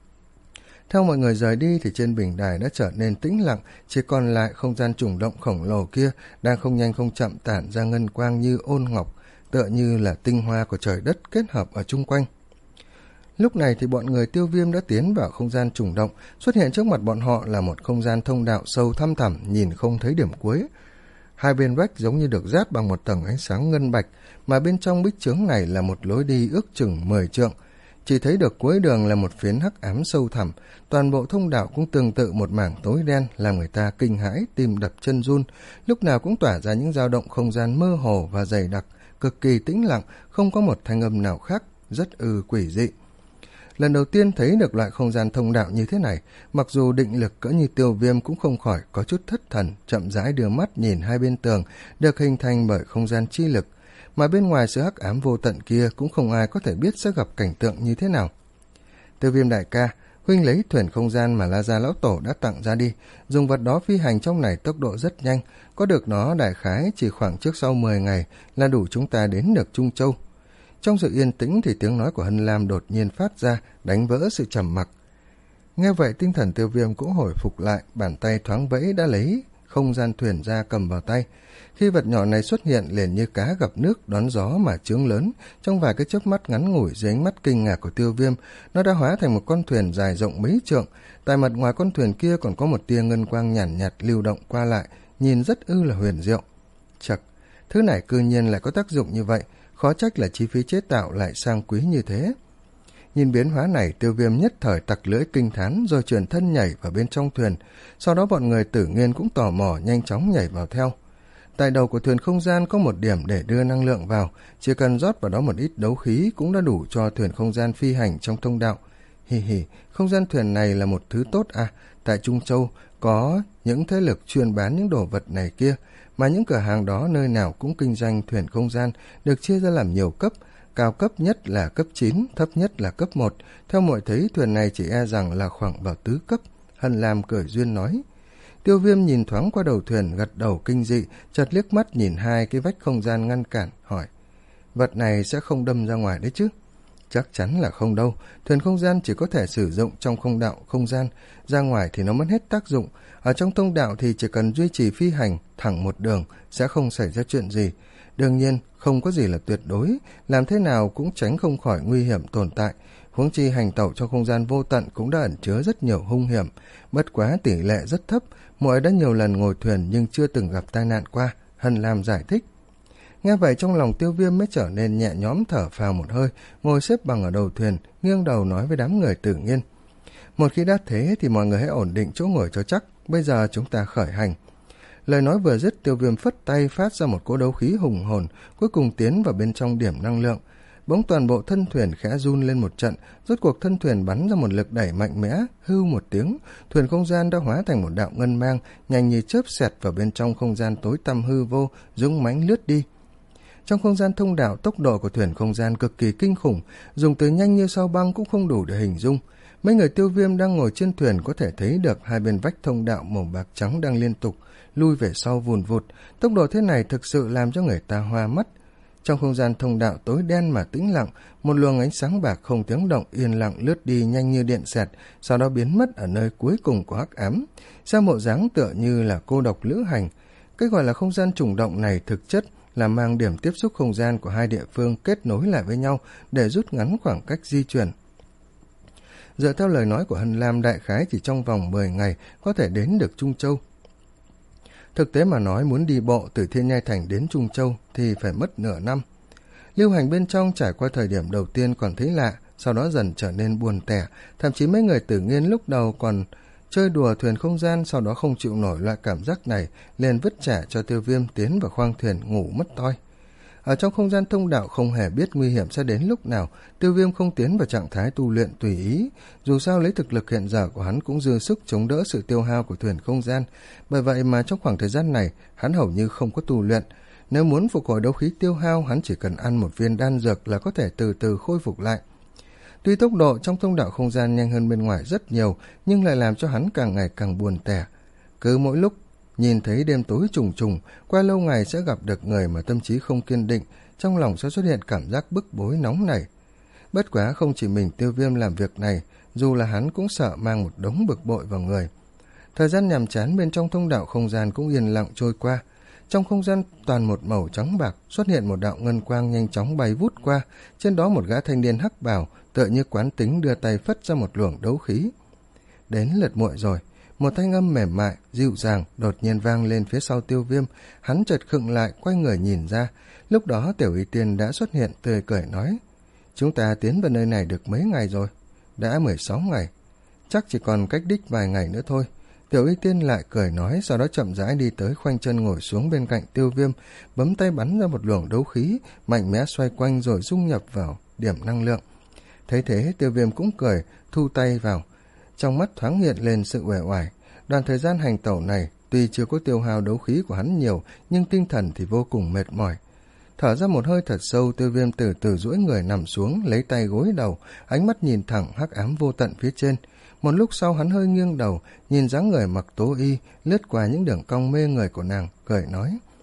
Theo mọi người rời đi thì trên bình đài đã trở nên tĩnh lặng, chỉ còn lại không gian trùng động khổng lồ kia đang không nhanh không chậm tản ra ngân quang như ôn ngọc, tựa như là tinh hoa của trời đất kết hợp ở chung quanh. Lúc này thì bọn người Tiêu Viêm đã tiến vào không gian trùng động, xuất hiện trước mặt bọn họ là một không gian thông đạo sâu thăm thẳm, nhìn không thấy điểm cuối. Hai bên vách giống như được dát bằng một tầng ánh sáng ngân bạch, mà bên trong bích chướng này là một lối đi ước chừng mười trượng. Chỉ thấy được cuối đường là một phiến hắc ám sâu thẳm, toàn bộ thông đạo cũng tương tự một mảng tối đen, làm người ta kinh hãi, tim đập chân run, lúc nào cũng tỏa ra những dao động không gian mơ hồ và dày đặc, cực kỳ tĩnh lặng, không có một thanh âm nào khác, rất ư quỷ dị. Lần đầu tiên thấy được loại không gian thông đạo như thế này, mặc dù định lực cỡ như Tiêu Viêm cũng không khỏi có chút thất thần, chậm rãi đưa mắt nhìn hai bên tường, được hình thành bởi không gian chi lực, mà bên ngoài sự hắc ám vô tận kia cũng không ai có thể biết sẽ gặp cảnh tượng như thế nào. Tiêu Viêm đại ca, huynh lấy thuyền không gian mà La Gia lão tổ đã tặng ra đi, dùng vật đó phi hành trong này tốc độ rất nhanh, có được nó đại khái chỉ khoảng trước sau mười ngày là đủ chúng ta đến được Trung Châu. Trong sự yên tĩnh thì tiếng nói của Hân Lam đột nhiên phát ra, đánh vỡ sự trầm mặc. Nghe vậy tinh thần Tiêu Viêm cũng hồi phục lại, bàn tay thoáng vẫy đã lấy không gian thuyền ra cầm vào tay. Khi vật nhỏ này xuất hiện liền như cá gặp nước đón gió mà chướng lớn, trong vài cái chớp mắt ngắn ngủi dưới ánh mắt kinh ngạc của Tiêu Viêm, nó đã hóa thành một con thuyền dài rộng mấy trượng. Tại mặt ngoài con thuyền kia còn có một tia ngân quang nhàn nhạt, nhạt lưu động qua lại, nhìn rất ư là huyền diệu. Chậc, thứ này cư nhiên lại có tác dụng như vậy, khó trách là chi phí chế tạo lại sang quý như thế. Nhìn biến hóa này, Tiêu Viêm nhất thời tặc lưỡi kinh thán rồi chuyển thân nhảy vào bên trong thuyền. Sau đó bọn người Tử Nghiên cũng tò mò nhanh chóng nhảy vào theo. Tại đầu của thuyền không gian có một điểm để đưa năng lượng vào, chỉ cần rót vào đó một ít đấu khí cũng đã đủ cho thuyền không gian phi hành trong thông đạo. Hì hì, không gian thuyền này là một thứ tốt à, tại Trung Châu có những thế lực chuyên bán những đồ vật này kia, mà những cửa hàng đó nơi nào cũng kinh doanh thuyền không gian, được chia ra làm nhiều cấp, cao cấp nhất là cấp chín, thấp nhất là cấp một. Theo muội thấy thuyền này chỉ e rằng là khoảng vào tứ cấp. Hân Lam cười duyên nói. Tiêu Viêm nhìn thoáng qua đầu thuyền, gật đầu kinh dị, chợt liếc mắt nhìn hai cái vách không gian ngăn cản, hỏi: vật này sẽ không đâm ra ngoài đấy chứ? Chắc chắn là không đâu, thuyền không gian chỉ có thể sử dụng trong không đạo không gian, ra ngoài thì nó mất hết tác dụng. Ở trong thông đạo thì chỉ cần duy trì phi hành thẳng một đường, sẽ không xảy ra chuyện gì. Đương nhiên không có gì là tuyệt đối, làm thế nào cũng tránh không khỏi nguy hiểm tồn tại. Huống chi hành tẩu trong không gian vô tận cũng đã ẩn chứa rất nhiều hung hiểm, bất quá tỷ lệ rất thấp. Muội đã nhiều lần ngồi thuyền nhưng chưa từng gặp tai nạn qua, Hân Lam giải thích. Nghe vậy trong lòng Tiêu Viêm mới trở nên nhẹ nhõm, thở phào một hơi, ngồi xếp bằng ở đầu thuyền, nghiêng đầu nói với đám người Tử Nghiên: một khi đã thế thì mọi người hãy ổn định chỗ ngồi cho chắc, bây giờ chúng ta khởi hành. Lời nói vừa dứt, Tiêu Viêm phất tay phát ra một cỗ đấu khí hùng hồn, cuối cùng tiến vào bên trong điểm năng lượng. Bỗng toàn bộ thân thuyền khẽ run lên một trận, rốt cuộc thân thuyền bắn ra một lực đẩy mạnh mẽ, hưu một tiếng, thuyền không gian đã hóa thành một đạo ngân mang, nhanh như chớp xẹt vào bên trong không gian tối tăm hư vô, dũng mãnh lướt đi. Trong không gian thông đạo, tốc độ của thuyền không gian cực kỳ kinh khủng, dùng từ nhanh như sao băng cũng không đủ để hình dung. Mấy người Tiêu Viêm đang ngồi trên thuyền có thể thấy được hai bên vách thông đạo màu bạc trắng đang liên tục lui về sau vùn vụt, tốc độ thế này thực sự làm cho người ta hoa mắt. Trong không gian thông đạo tối đen mà tĩnh lặng, một luồng ánh sáng bạc không tiếng động yên lặng lướt đi nhanh như điện xẹt, sau đó biến mất ở nơi cuối cùng của hắc ám. Xem bộ dáng tựa như là cô độc lữ hành. Cái gọi là không gian trùng động này thực chất là mang điểm tiếp xúc không gian của hai địa phương kết nối lại với nhau để rút ngắn khoảng cách di chuyển. Dựa theo lời nói của Hân Lam, đại khái chỉ trong vòng mười ngày có thể đến được Trung Châu. Thực tế mà nói, muốn đi bộ từ Thiên Nhai Thành đến Trung Châu thì phải mất nửa năm. Lưu hành bên trong trải qua thời điểm đầu tiên còn thấy lạ, sau đó dần trở nên buồn tẻ, thậm chí mấy người Tử Nghiên lúc đầu còn chơi đùa thuyền không gian, sau đó không chịu nổi loại cảm giác này, liền vứt trả cho Tiêu Viêm tiến vào khoang thuyền ngủ mất toi. Ở trong không gian thông đạo không hề biết nguy hiểm sẽ đến lúc nào, Tiêu Viêm không tiến vào trạng thái tu luyện tùy ý, dù sao lấy thực lực hiện giờ của hắn cũng dư sức chống đỡ sự tiêu hao của thuyền không gian, bởi vậy mà trong khoảng thời gian này hắn hầu như không có tu luyện. Nếu muốn phục hồi đấu khí tiêu hao, hắn chỉ cần ăn một viên đan dược là có thể từ từ khôi phục lại. Tuy tốc độ trong thông đạo không gian nhanh hơn bên ngoài rất nhiều, nhưng lại làm cho hắn càng ngày càng buồn tẻ. Cứ mỗi lúc nhìn thấy đêm tối trùng trùng, qua lâu ngày sẽ gặp được người mà tâm trí không kiên định, trong lòng sẽ xuất hiện cảm giác bức bối nóng nảy. Bất quá không chỉ mình Tiêu Viêm làm việc này, dù là hắn cũng sợ mang một đống bực bội vào người. Thời gian nhàm chán bên trong thông đạo không gian cũng yên lặng trôi qua. Trong không gian toàn một màu trắng bạc, xuất hiện một đạo ngân quang nhanh chóng bay vút qua, trên đó một gã thanh niên hắc bào tựa như quán tính đưa tay phất ra một luồng đấu khí. Đến lượt muội rồi. Một thanh âm mềm mại, dịu dàng đột nhiên vang lên phía sau Tiêu Viêm. Hắn chợt khựng lại, quay người nhìn ra. Lúc đó Tiểu Y Tiên đã xuất hiện, tươi cười nói: chúng ta tiến vào nơi này được mấy ngày rồi? Đã mười sáu ngày. Chắc chỉ còn cách đích vài ngày nữa thôi. Tiểu Y Tiên lại cười nói, sau đó chậm rãi đi tới, khoanh chân ngồi xuống bên cạnh Tiêu Viêm, bấm tay bắn ra một luồng đấu khí, mạnh mẽ xoay quanh rồi dung nhập vào điểm năng lượng. Thấy thế, Tiêu Viêm cũng cười, thu tay vào. Trong mắt thoáng hiện lên sự uể oải. Đoạn thời gian hành tẩu này, tuy chưa có tiêu hao đấu khí của hắn nhiều, nhưng tinh thần thì vô cùng mệt mỏi. Thở ra một hơi thật sâu, Tiêu Viêm từ từ duỗi người nằm xuống, lấy tay gối đầu, ánh mắt nhìn thẳng hắc ám vô tận phía trên. Một lúc sau hắn hơi nghiêng đầu, nhìn dáng người mặc tố y lướt qua những đường cong mê người của nàng, cười nói: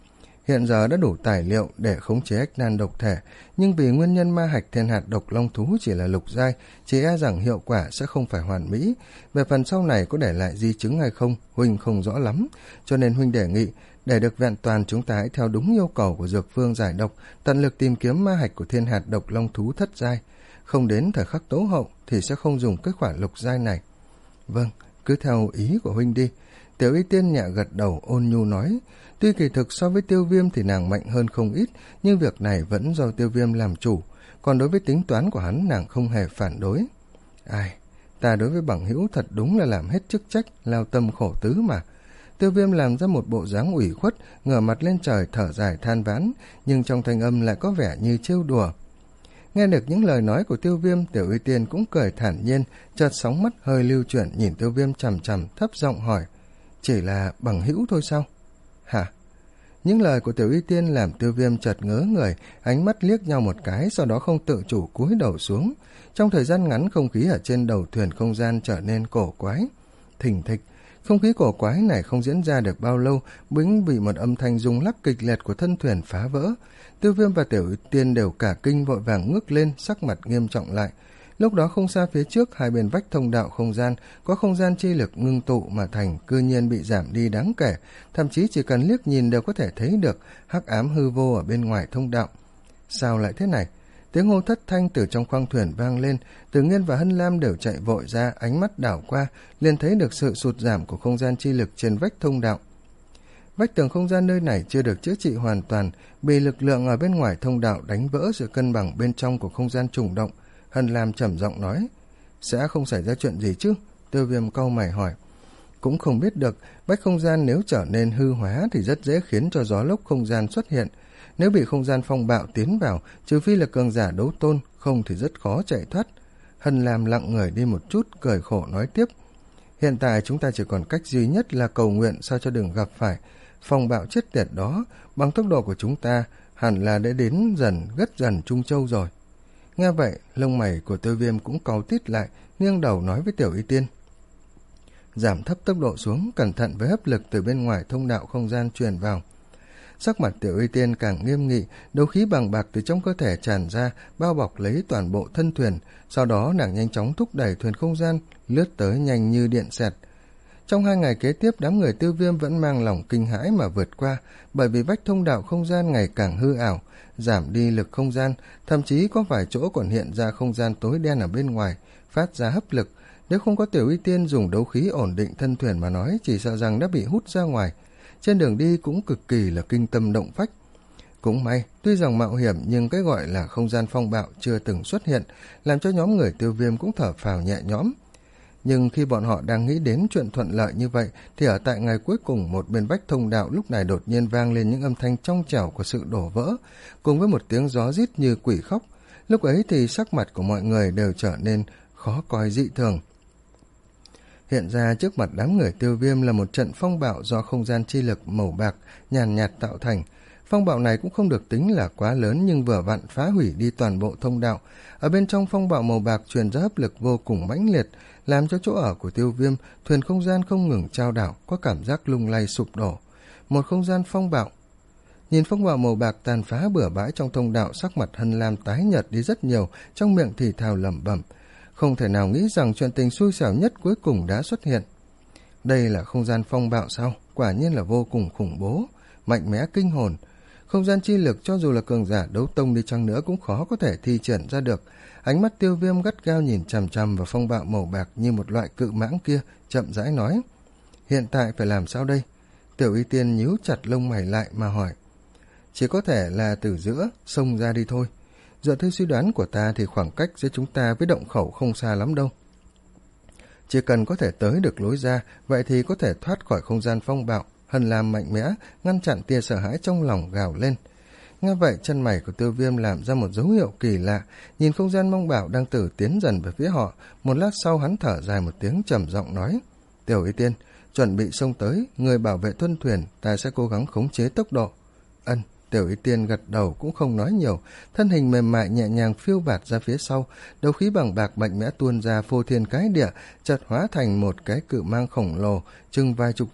hiện giờ đã đủ tài liệu để khống chế ách nan độc thể, nhưng vì nguyên nhân ma hạch thiên hạt độc long thú chỉ là lục giai, chỉ e rằng hiệu quả sẽ không phải hoàn mỹ. Về phần sau này có để lại di chứng hay không, huynh không rõ lắm, cho nên huynh đề nghị để được vẹn toàn chúng ta hãy theo đúng yêu cầu của dược phương giải độc, tận lực tìm kiếm ma hạch của thiên hạt độc long thú thất giai. Không đến thời khắc tố hậu thì sẽ không dùng kết quả lục giai này. Vâng, cứ theo ý của huynh đi. Tiểu Y Tiên nhẹ gật đầu ôn nhu nói. Tuy kỳ thực so với Tiêu Viêm thì nàng mạnh hơn không ít, nhưng việc này vẫn do Tiêu Viêm làm chủ, còn đối với tính toán của hắn nàng không hề phản đối. Ai, ta đối với bằng hữu thật đúng là làm hết chức trách, lao tâm khổ tứ mà. Tiêu Viêm làm ra một bộ dáng ủy khuất, ngửa mặt lên trời thở dài than vãn, nhưng trong thanh âm lại có vẻ như trêu đùa. Nghe được những lời nói của Tiêu Viêm, Tiểu Y Tiên cũng cười thản nhiên, chợt sóng mắt hơi lưu chuyển nhìn Tiêu Viêm chằm chằm, thấp giọng hỏi, chỉ là bằng hữu thôi sao? Hả? Những lời của Tiểu Y Tiên làm Tiêu Viêm chợt ngớ người, ánh mắt liếc nhau một cái, sau đó không tự chủ cúi đầu xuống. Trong thời gian ngắn, không khí ở trên đầu thuyền không gian trở nên cổ quái. Thình thịch, không khí cổ quái này không diễn ra được bao lâu, bỗng bị một âm thanh rung lắc kịch liệt của thân thuyền phá vỡ. Tiêu Viêm và Tiểu Y Tiên đều cả kinh, vội vàng ngước lên, sắc mặt nghiêm trọng lại. Lúc đó không xa phía trước, hai bên vách thông đạo không gian có không gian chi lực ngưng tụ mà thành, cư nhiên bị giảm đi đáng kể, thậm chí chỉ cần liếc nhìn đều có thể thấy được hắc ám hư vô ở bên ngoài thông đạo. Sao lại thế này? Tiếng hô thất thanh từ trong khoang thuyền vang lên, Từ Nghiên và Hân Lam đều chạy vội ra, ánh mắt đảo qua, liền thấy được sự sụt giảm của không gian chi lực trên vách thông đạo. Vách tường không gian nơi này chưa được chữa trị hoàn toàn, bị lực lượng ở bên ngoài thông đạo đánh vỡ sự cân bằng bên trong của không gian trùng động. Hân Lam trầm giọng nói, sẽ không xảy ra chuyện gì chứ? Tiêu Viêm cau mày hỏi. Cũng không biết được, vách không gian nếu trở nên hư hóa thì rất dễ khiến cho gió lốc không gian xuất hiện. Nếu bị không gian phong bạo tiến vào, trừ phi là cường giả đấu tôn, không thì rất khó chạy thoát. Hân Lam lặng người đi một chút, cười khổ nói tiếp. Hiện tại chúng ta chỉ còn cách duy nhất là cầu nguyện sao cho đừng gặp phải phong bạo chết tiệt đó. Bằng tốc độ của chúng ta, hẳn là đã đến dần, gất dần Trung Châu rồi. Nghe vậy, lông mày của Tiêu Viêm cũng cau tít lại, nghiêng đầu nói với Tiểu Y Tiên. Giảm thấp tốc độ xuống, cẩn thận với hấp lực từ bên ngoài thông đạo không gian truyền vào. Sắc mặt Tiểu Y Tiên càng nghiêm nghị, đấu khí bằng bạc từ trong cơ thể tràn ra, bao bọc lấy toàn bộ thân thuyền. Sau đó nàng nhanh chóng thúc đẩy thuyền không gian, lướt tới nhanh như điện xẹt. Trong hai ngày kế tiếp, đám người Tiêu Viêm vẫn mang lòng kinh hãi mà vượt qua, bởi vì vách thông đạo không gian ngày càng hư ảo, giảm đi lực không gian, thậm chí có vài chỗ còn hiện ra không gian tối đen ở bên ngoài, phát ra hấp lực. Nếu không có Tiểu Y Tiên dùng đấu khí ổn định thân thuyền mà nói, chỉ sợ rằng đã bị hút ra ngoài. Trên đường đi cũng cực kỳ là kinh tâm động phách. Cũng may, tuy rằng mạo hiểm nhưng cái gọi là không gian phong bạo chưa từng xuất hiện, làm cho nhóm người Tiêu Viêm cũng thở phào nhẹ nhõm. Nhưng khi bọn họ đang nghĩ đến chuyện thuận lợi như vậy, thì ở tại ngày cuối cùng, một bên vách thông đạo lúc này đột nhiên vang lên những âm thanh trong trẻo của sự đổ vỡ, cùng với một tiếng gió rít như quỷ khóc. Lúc ấy thì sắc mặt của mọi người đều trở nên khó coi dị thường. Hiện ra trước mặt đám người Tiêu Viêm là một trận phong bạo do không gian chi lực màu bạc nhàn nhạt tạo thành. Phong bạo này cũng không được tính là quá lớn, nhưng vừa vặn phá hủy đi toàn bộ thông đạo. Ở bên trong phong bạo màu bạc truyền ra hấp lực vô cùng mãnh liệt, làm cho chỗ ở của Tiêu Viêm, thuyền không gian không ngừng chao đảo, có cảm giác lung lay sụp đổ. Một không gian phong bạo. Nhìn phong bạo màu bạc tàn phá bừa bãi trong thông đạo, sắc mặt Hân Lam tái nhợt đi rất nhiều, trong miệng thì thào lẩm bẩm. Không thể nào nghĩ rằng chuyện tình xui xẻo nhất cuối cùng đã xuất hiện. Đây là không gian phong bạo sao? Quả nhiên là vô cùng khủng bố, mạnh mẽ kinh hồn. Không gian chi lực cho dù là cường giả đấu tông đi chăng nữa cũng khó có thể thi triển ra được. Ánh mắt Tiêu Viêm gắt gao nhìn chằm chằm vào phong bạo màu bạc như một loại cự mãng kia, chậm rãi nói. Hiện tại phải làm sao đây? Tiểu Y Tiên nhíu chặt lông mày lại mà hỏi. Chỉ có thể là từ giữa, xông ra đi thôi. Dựa theo suy đoán của ta thì khoảng cách giữa chúng ta với động khẩu không xa lắm đâu. Chỉ cần có thể tới được lối ra, vậy thì có thể thoát khỏi không gian phong bạo. Hân Lam mạnh mẽ, ngăn chặn tia sợ hãi trong lòng gào lên. Nghe vậy, chân mày của Tiêu Viêm làm ra một dấu hiệu kỳ lạ, nhìn không gian mông bảo đang từ tiến dần về phía họ. Một lát sau hắn thở dài một tiếng trầm giọng nói. Tiểu Y Tiên, chuẩn bị xông tới, người bảo vệ tuân thuyền, ta sẽ cố gắng khống chế tốc độ. Ân. Tiểu Y Tiên gật đầu cũng không nói nhiều, thân hình mềm mại nhẹ nhàng phiêu bạt ra phía sau, đấu khí bằng bạc mạnh mẽ tuôn ra phô thiên cái địa, chợt hóa thành một cái cự mang khổng lồ, chừng vài chục trượng,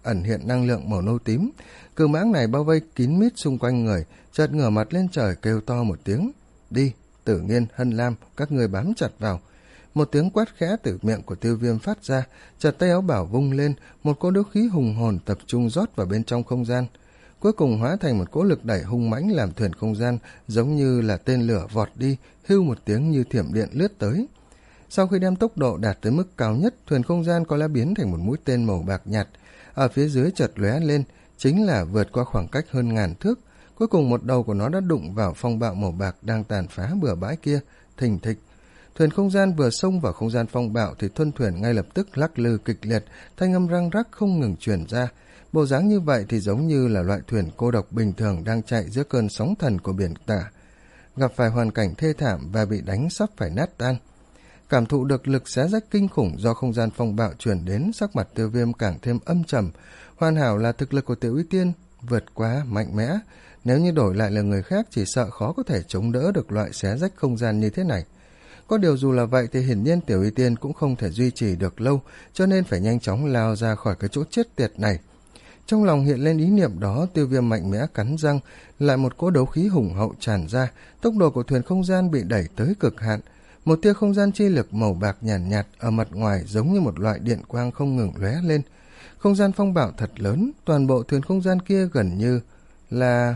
ẩn hiện năng lượng màu nâu tím. Cự mãng này bao vây kín mít xung quanh người, chợt ngửa mặt lên trời kêu to một tiếng. Đi, Tử Nghiên, Hân Lam, các người bám chặt vào. Một tiếng quát khẽ từ miệng của Tiêu Viêm phát ra, chợt tay áo bảo vung lên, một cỗ đấu khí hùng hồn tập trung rót vào bên trong không gian. Cuối cùng hóa thành một cỗ lực đẩy hung mãnh làm thuyền không gian giống như là tên lửa vọt đi, hưu một tiếng như thiểm điện lướt tới. Sau khi đem tốc độ đạt tới mức cao nhất, thuyền không gian có lẽ biến thành một mũi tên màu bạc nhạt. Ở phía dưới chợt lóe lên, chính là vượt qua khoảng cách hơn ngàn thước. Cuối cùng một đầu của nó đã đụng vào phong bạo màu bạc đang tàn phá bừa bãi kia, thình thịch. Thuyền không gian vừa xông vào không gian phong bạo thì thuân thuyền ngay lập tức lắc lư kịch liệt, thanh âm răng rắc không ngừng truyền ra. Bộ dáng như vậy thì giống như là loại thuyền cô độc bình thường đang chạy giữa cơn sóng thần của biển cả, gặp phải hoàn cảnh thê thảm và bị đánh sắp phải nát tan. Cảm thụ được lực xé rách kinh khủng do không gian phong bạo truyền đến, sắc mặt Tiêu Viêm càng thêm âm trầm. Hoàn hảo là thực lực của Tiểu Y Tiên vượt quá mạnh mẽ, nếu như đổi lại là người khác chỉ sợ khó có thể chống đỡ được loại xé rách không gian như thế này. Có điều dù là vậy thì hiển nhiên Tiểu Y Tiên cũng không thể duy trì được lâu, cho nên phải nhanh chóng lao ra khỏi cái chỗ chết tiệt này. Trong lòng hiện lên ý niệm đó, Tiêu Viêm mạnh mẽ cắn răng, lại một cỗ đấu khí hùng hậu tràn ra, tốc độ của thuyền không gian bị đẩy tới cực hạn. Một tia không gian chi lực màu bạc nhàn nhạt, nhạt ở mặt ngoài giống như một loại điện quang không ngừng lóe lên. Không gian phong bạo thật lớn, toàn bộ thuyền không gian kia gần như là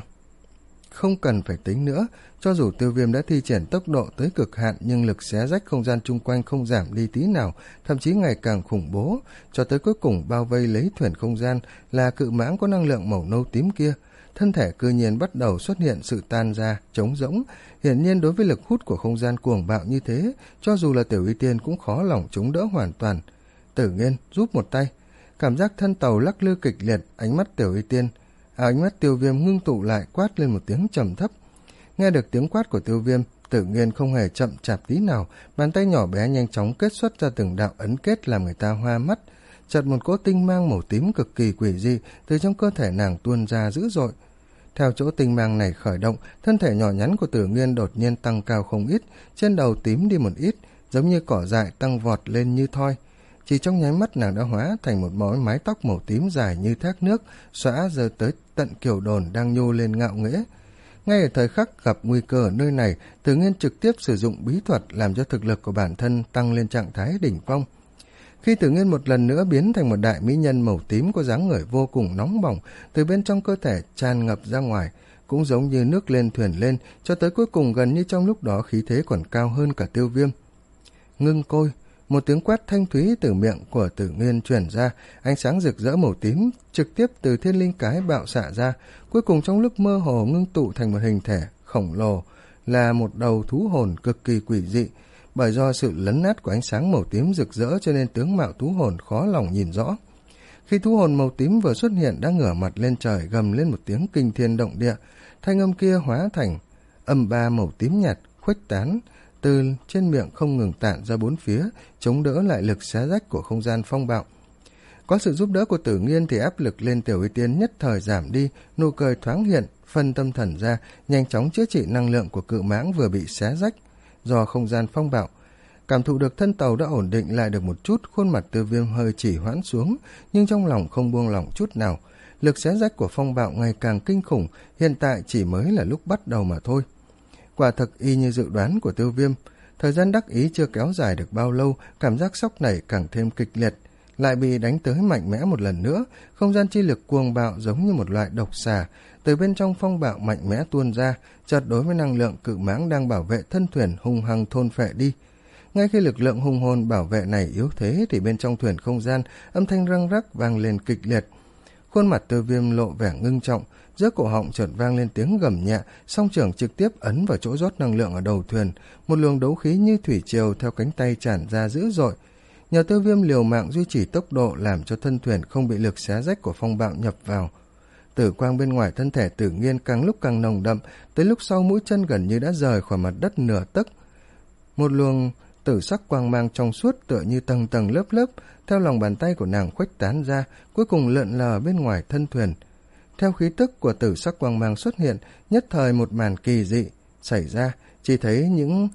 không cần phải tính nữa. Cho dù Tiêu Viêm đã thi triển tốc độ tới cực hạn nhưng lực xé rách không gian chung quanh không giảm đi tí nào, thậm chí ngày càng khủng bố, cho tới cuối cùng bao vây lấy thuyền không gian là cự mãng có năng lượng màu nâu tím kia. Thân thể cư nhiên bắt đầu xuất hiện sự tan ra, trống rỗng. Hiển nhiên đối với lực hút của không gian cuồng bạo như thế, cho dù là Tiểu Y Tiên cũng khó lòng chống đỡ hoàn toàn. Tử Nghiên giúp một tay. Cảm giác thân tàu lắc lư kịch liệt, ánh mắt Tiểu Y Tiên, à, ánh mắt Tiêu Viêm ngưng tụ lại, quát lên một tiếng trầm thấp. Nghe được tiếng quát của Tiêu Viêm, Tử Nghiên không hề chậm chạp tí nào, bàn tay nhỏ bé nhanh chóng kết xuất ra từng đạo ấn kết làm người ta hoa mắt. Chợt một cỗ tinh mang màu tím cực kỳ quỷ dị từ trong cơ thể nàng tuôn ra dữ dội. Theo chỗ tinh mang này khởi động, thân thể nhỏ nhắn của Tử Nghiên đột nhiên tăng cao không ít, trên đầu tím đi một ít, giống như cỏ dại tăng vọt lên như thoi. Chỉ trong nháy mắt nàng đã hóa thành một mối mái tóc màu tím dài như thác nước, xõa giờ tới tận kiều đồn đang nhô lên ngạo nghễ. Ngay ở thời khắc gặp nguy cơ ở nơi này, Tử Nghiên trực tiếp sử dụng bí thuật làm cho thực lực của bản thân tăng lên trạng thái đỉnh phong. Khi Tử Nghiên một lần nữa biến thành một đại mỹ nhân màu tím có dáng người vô cùng nóng bỏng, từ bên trong cơ thể tràn ngập ra ngoài, cũng giống như nước lên thuyền lên, cho tới cuối cùng gần như trong lúc đó khí thế còn cao hơn cả Tiêu Viêm. Ngưng côi, một tiếng quát thanh thúy từ miệng của Tử Nghiên truyền ra, ánh sáng rực rỡ màu tím trực tiếp từ thiên linh cái bạo xạ ra, cuối cùng trong lúc mơ hồ ngưng tụ thành một hình thể khổng lồ, là một đầu thú hồn cực kỳ quỷ dị. Bởi do sự lấn nát của ánh sáng màu tím rực rỡ cho nên tướng mạo thú hồn khó lòng nhìn rõ. Khi thú hồn màu tím vừa xuất hiện đã ngửa mặt lên trời gầm lên một tiếng kinh thiên động địa, thanh âm kia hóa thành âm ba màu tím nhạt khuếch tán từ trên miệng không ngừng tản ra bốn phía, chống đỡ lại lực xé rách của không gian phong bạo. Có sự giúp đỡ của Tử Nghiên thì áp lực lên Tiểu Y Tiên nhất thời giảm đi, nụ cười thoáng hiện, phân tâm thần ra, nhanh chóng chữa trị năng lượng của cự mãng vừa bị xé rách do không gian phong bạo. Cảm thụ được thân tàu đã ổn định lại được một chút, khuôn mặt Tiêu Viêm hơi chỉ hoãn xuống, nhưng trong lòng không buông lỏng chút nào. Lực xé rách của phong bạo ngày càng kinh khủng, hiện tại chỉ mới là lúc bắt đầu mà thôi. Quả thực y như dự đoán của Tiêu Viêm, thời gian đắc ý chưa kéo dài được bao lâu, cảm giác sốc nảy càng thêm kịch liệt, lại bị đánh tới mạnh mẽ một lần nữa. Không gian chi lực cuồng bạo giống như một loại độc xà từ bên trong phong bạo mạnh mẽ tuôn ra, chợt đối với năng lượng cự mãng đang bảo vệ thân thuyền hung hăng thôn phệ đi. Ngay khi lực lượng hung hồn bảo vệ này yếu thế thì bên trong thuyền không gian âm thanh răng rắc vang lên kịch liệt. Khuôn mặt Tiêu Viêm lộ vẻ ngưng trọng, giữa cổ họng chợt vang lên tiếng gầm nhẹ, song trưởng trực tiếp ấn vào chỗ rót năng lượng ở đầu thuyền, một luồng đấu khí như thủy triều theo cánh tay tràn ra dữ dội. Nhờ Tiêu Viêm liều mạng duy trì tốc độ làm cho thân thuyền không bị lực xé rách của phong bạo nhập vào. Tử quang bên ngoài thân thể Tử Nghiên càng lúc càng nồng đậm, tới lúc sau mũi chân gần như đã rời khỏi mặt đất nửa tấc. Một luồng tử sắc quang mang trong suốt tựa như tầng tầng lớp lớp theo lòng bàn tay của nàng khuếch tán ra, cuối cùng lượn lờ bên ngoài thân thuyền. Theo khí tức của tử sắc quang mang xuất hiện, nhất thời một màn kỳ dị xảy ra, chỉ thấy những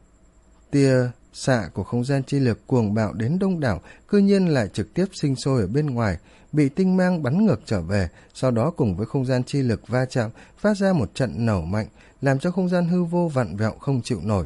tia xạ của không gian chi lực cuồng bạo đến đông đảo, cư nhiên lại trực tiếp sinh sôi ở bên ngoài, bị tinh mang bắn ngược trở về, sau đó cùng với không gian chi lực va chạm, phát ra một trận nổ mạnh, làm cho không gian hư vô vặn vẹo không chịu nổi.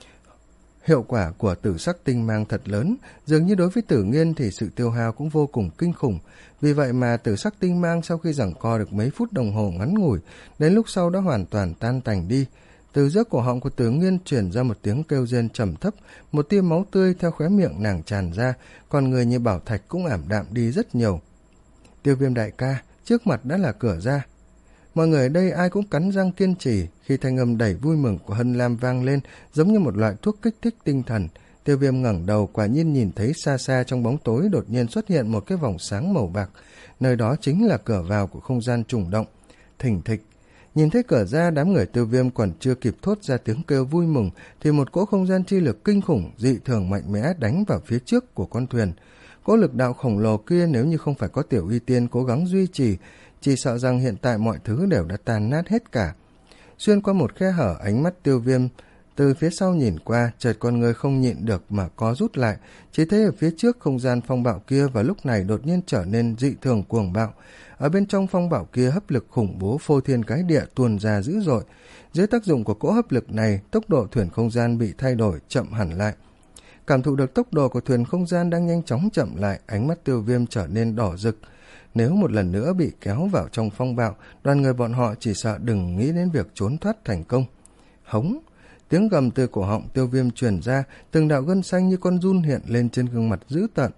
Hiệu quả của tử sắc tinh mang thật lớn, dường như đối với Tử Nghiên thì sự tiêu hao cũng vô cùng kinh khủng. Vì vậy mà tử sắc tinh mang sau khi giằng co được mấy phút đồng hồ ngắn ngủi, đến lúc sau đã hoàn toàn tan tành đi. Từ giữa cổ họng của Tử Nghiên truyền ra một tiếng kêu rên trầm thấp, một tia máu tươi theo khóe miệng nàng tràn ra, còn người như bảo thạch cũng ảm đạm đi rất nhiều. Tiêu Viêm đại ca, trước mặt đã là cửa ra. Mọi người ở đây ai cũng cắn răng kiên trì, khi thanh âm đầy vui mừng của Hân Lam vang lên, giống như một loại thuốc kích thích tinh thần. Tiêu Viêm ngẩng đầu, quả nhiên nhìn thấy xa xa trong bóng tối đột nhiên xuất hiện một cái vòng sáng màu bạc, nơi đó chính là cửa vào của không gian trùng động. Thình thịch, nhìn thấy cửa ra, đám người Tiêu Viêm còn chưa kịp thốt ra tiếng kêu vui mừng thì một cỗ không gian chi lực kinh khủng dị thường mạnh mẽ đánh vào phía trước của con thuyền. Cỗ lực đạo khổng lồ kia nếu như không phải có Tiểu Y Tiên cố gắng duy trì, chỉ sợ rằng hiện tại mọi thứ đều đã tan nát hết cả. Xuyên qua một khe hở, ánh mắt Tiêu Viêm từ phía sau nhìn qua, chợt con người không nhịn được mà co rút lại, chỉ thấy ở phía trước không gian phong bạo kia vào lúc này đột nhiên trở nên dị thường cuồng bạo. Ở bên trong phong bạo kia, hấp lực khủng bố phô thiên cái địa tuôn ra dữ dội. Dưới tác dụng của cỗ hấp lực này, tốc độ thuyền không gian bị thay đổi chậm hẳn lại. Cảm thụ được tốc độ của thuyền không gian đang nhanh chóng chậm lại, ánh mắt Tiêu Viêm trở nên đỏ rực. Nếu một lần nữa bị kéo vào trong phong bạo, đoàn người bọn họ chỉ sợ đừng nghĩ đến việc trốn thoát thành công. Hống! Tiếng gầm từ cổ họng Tiêu Viêm truyền ra, từng đạo gân xanh như con giun hiện lên trên gương mặt dữ tợn.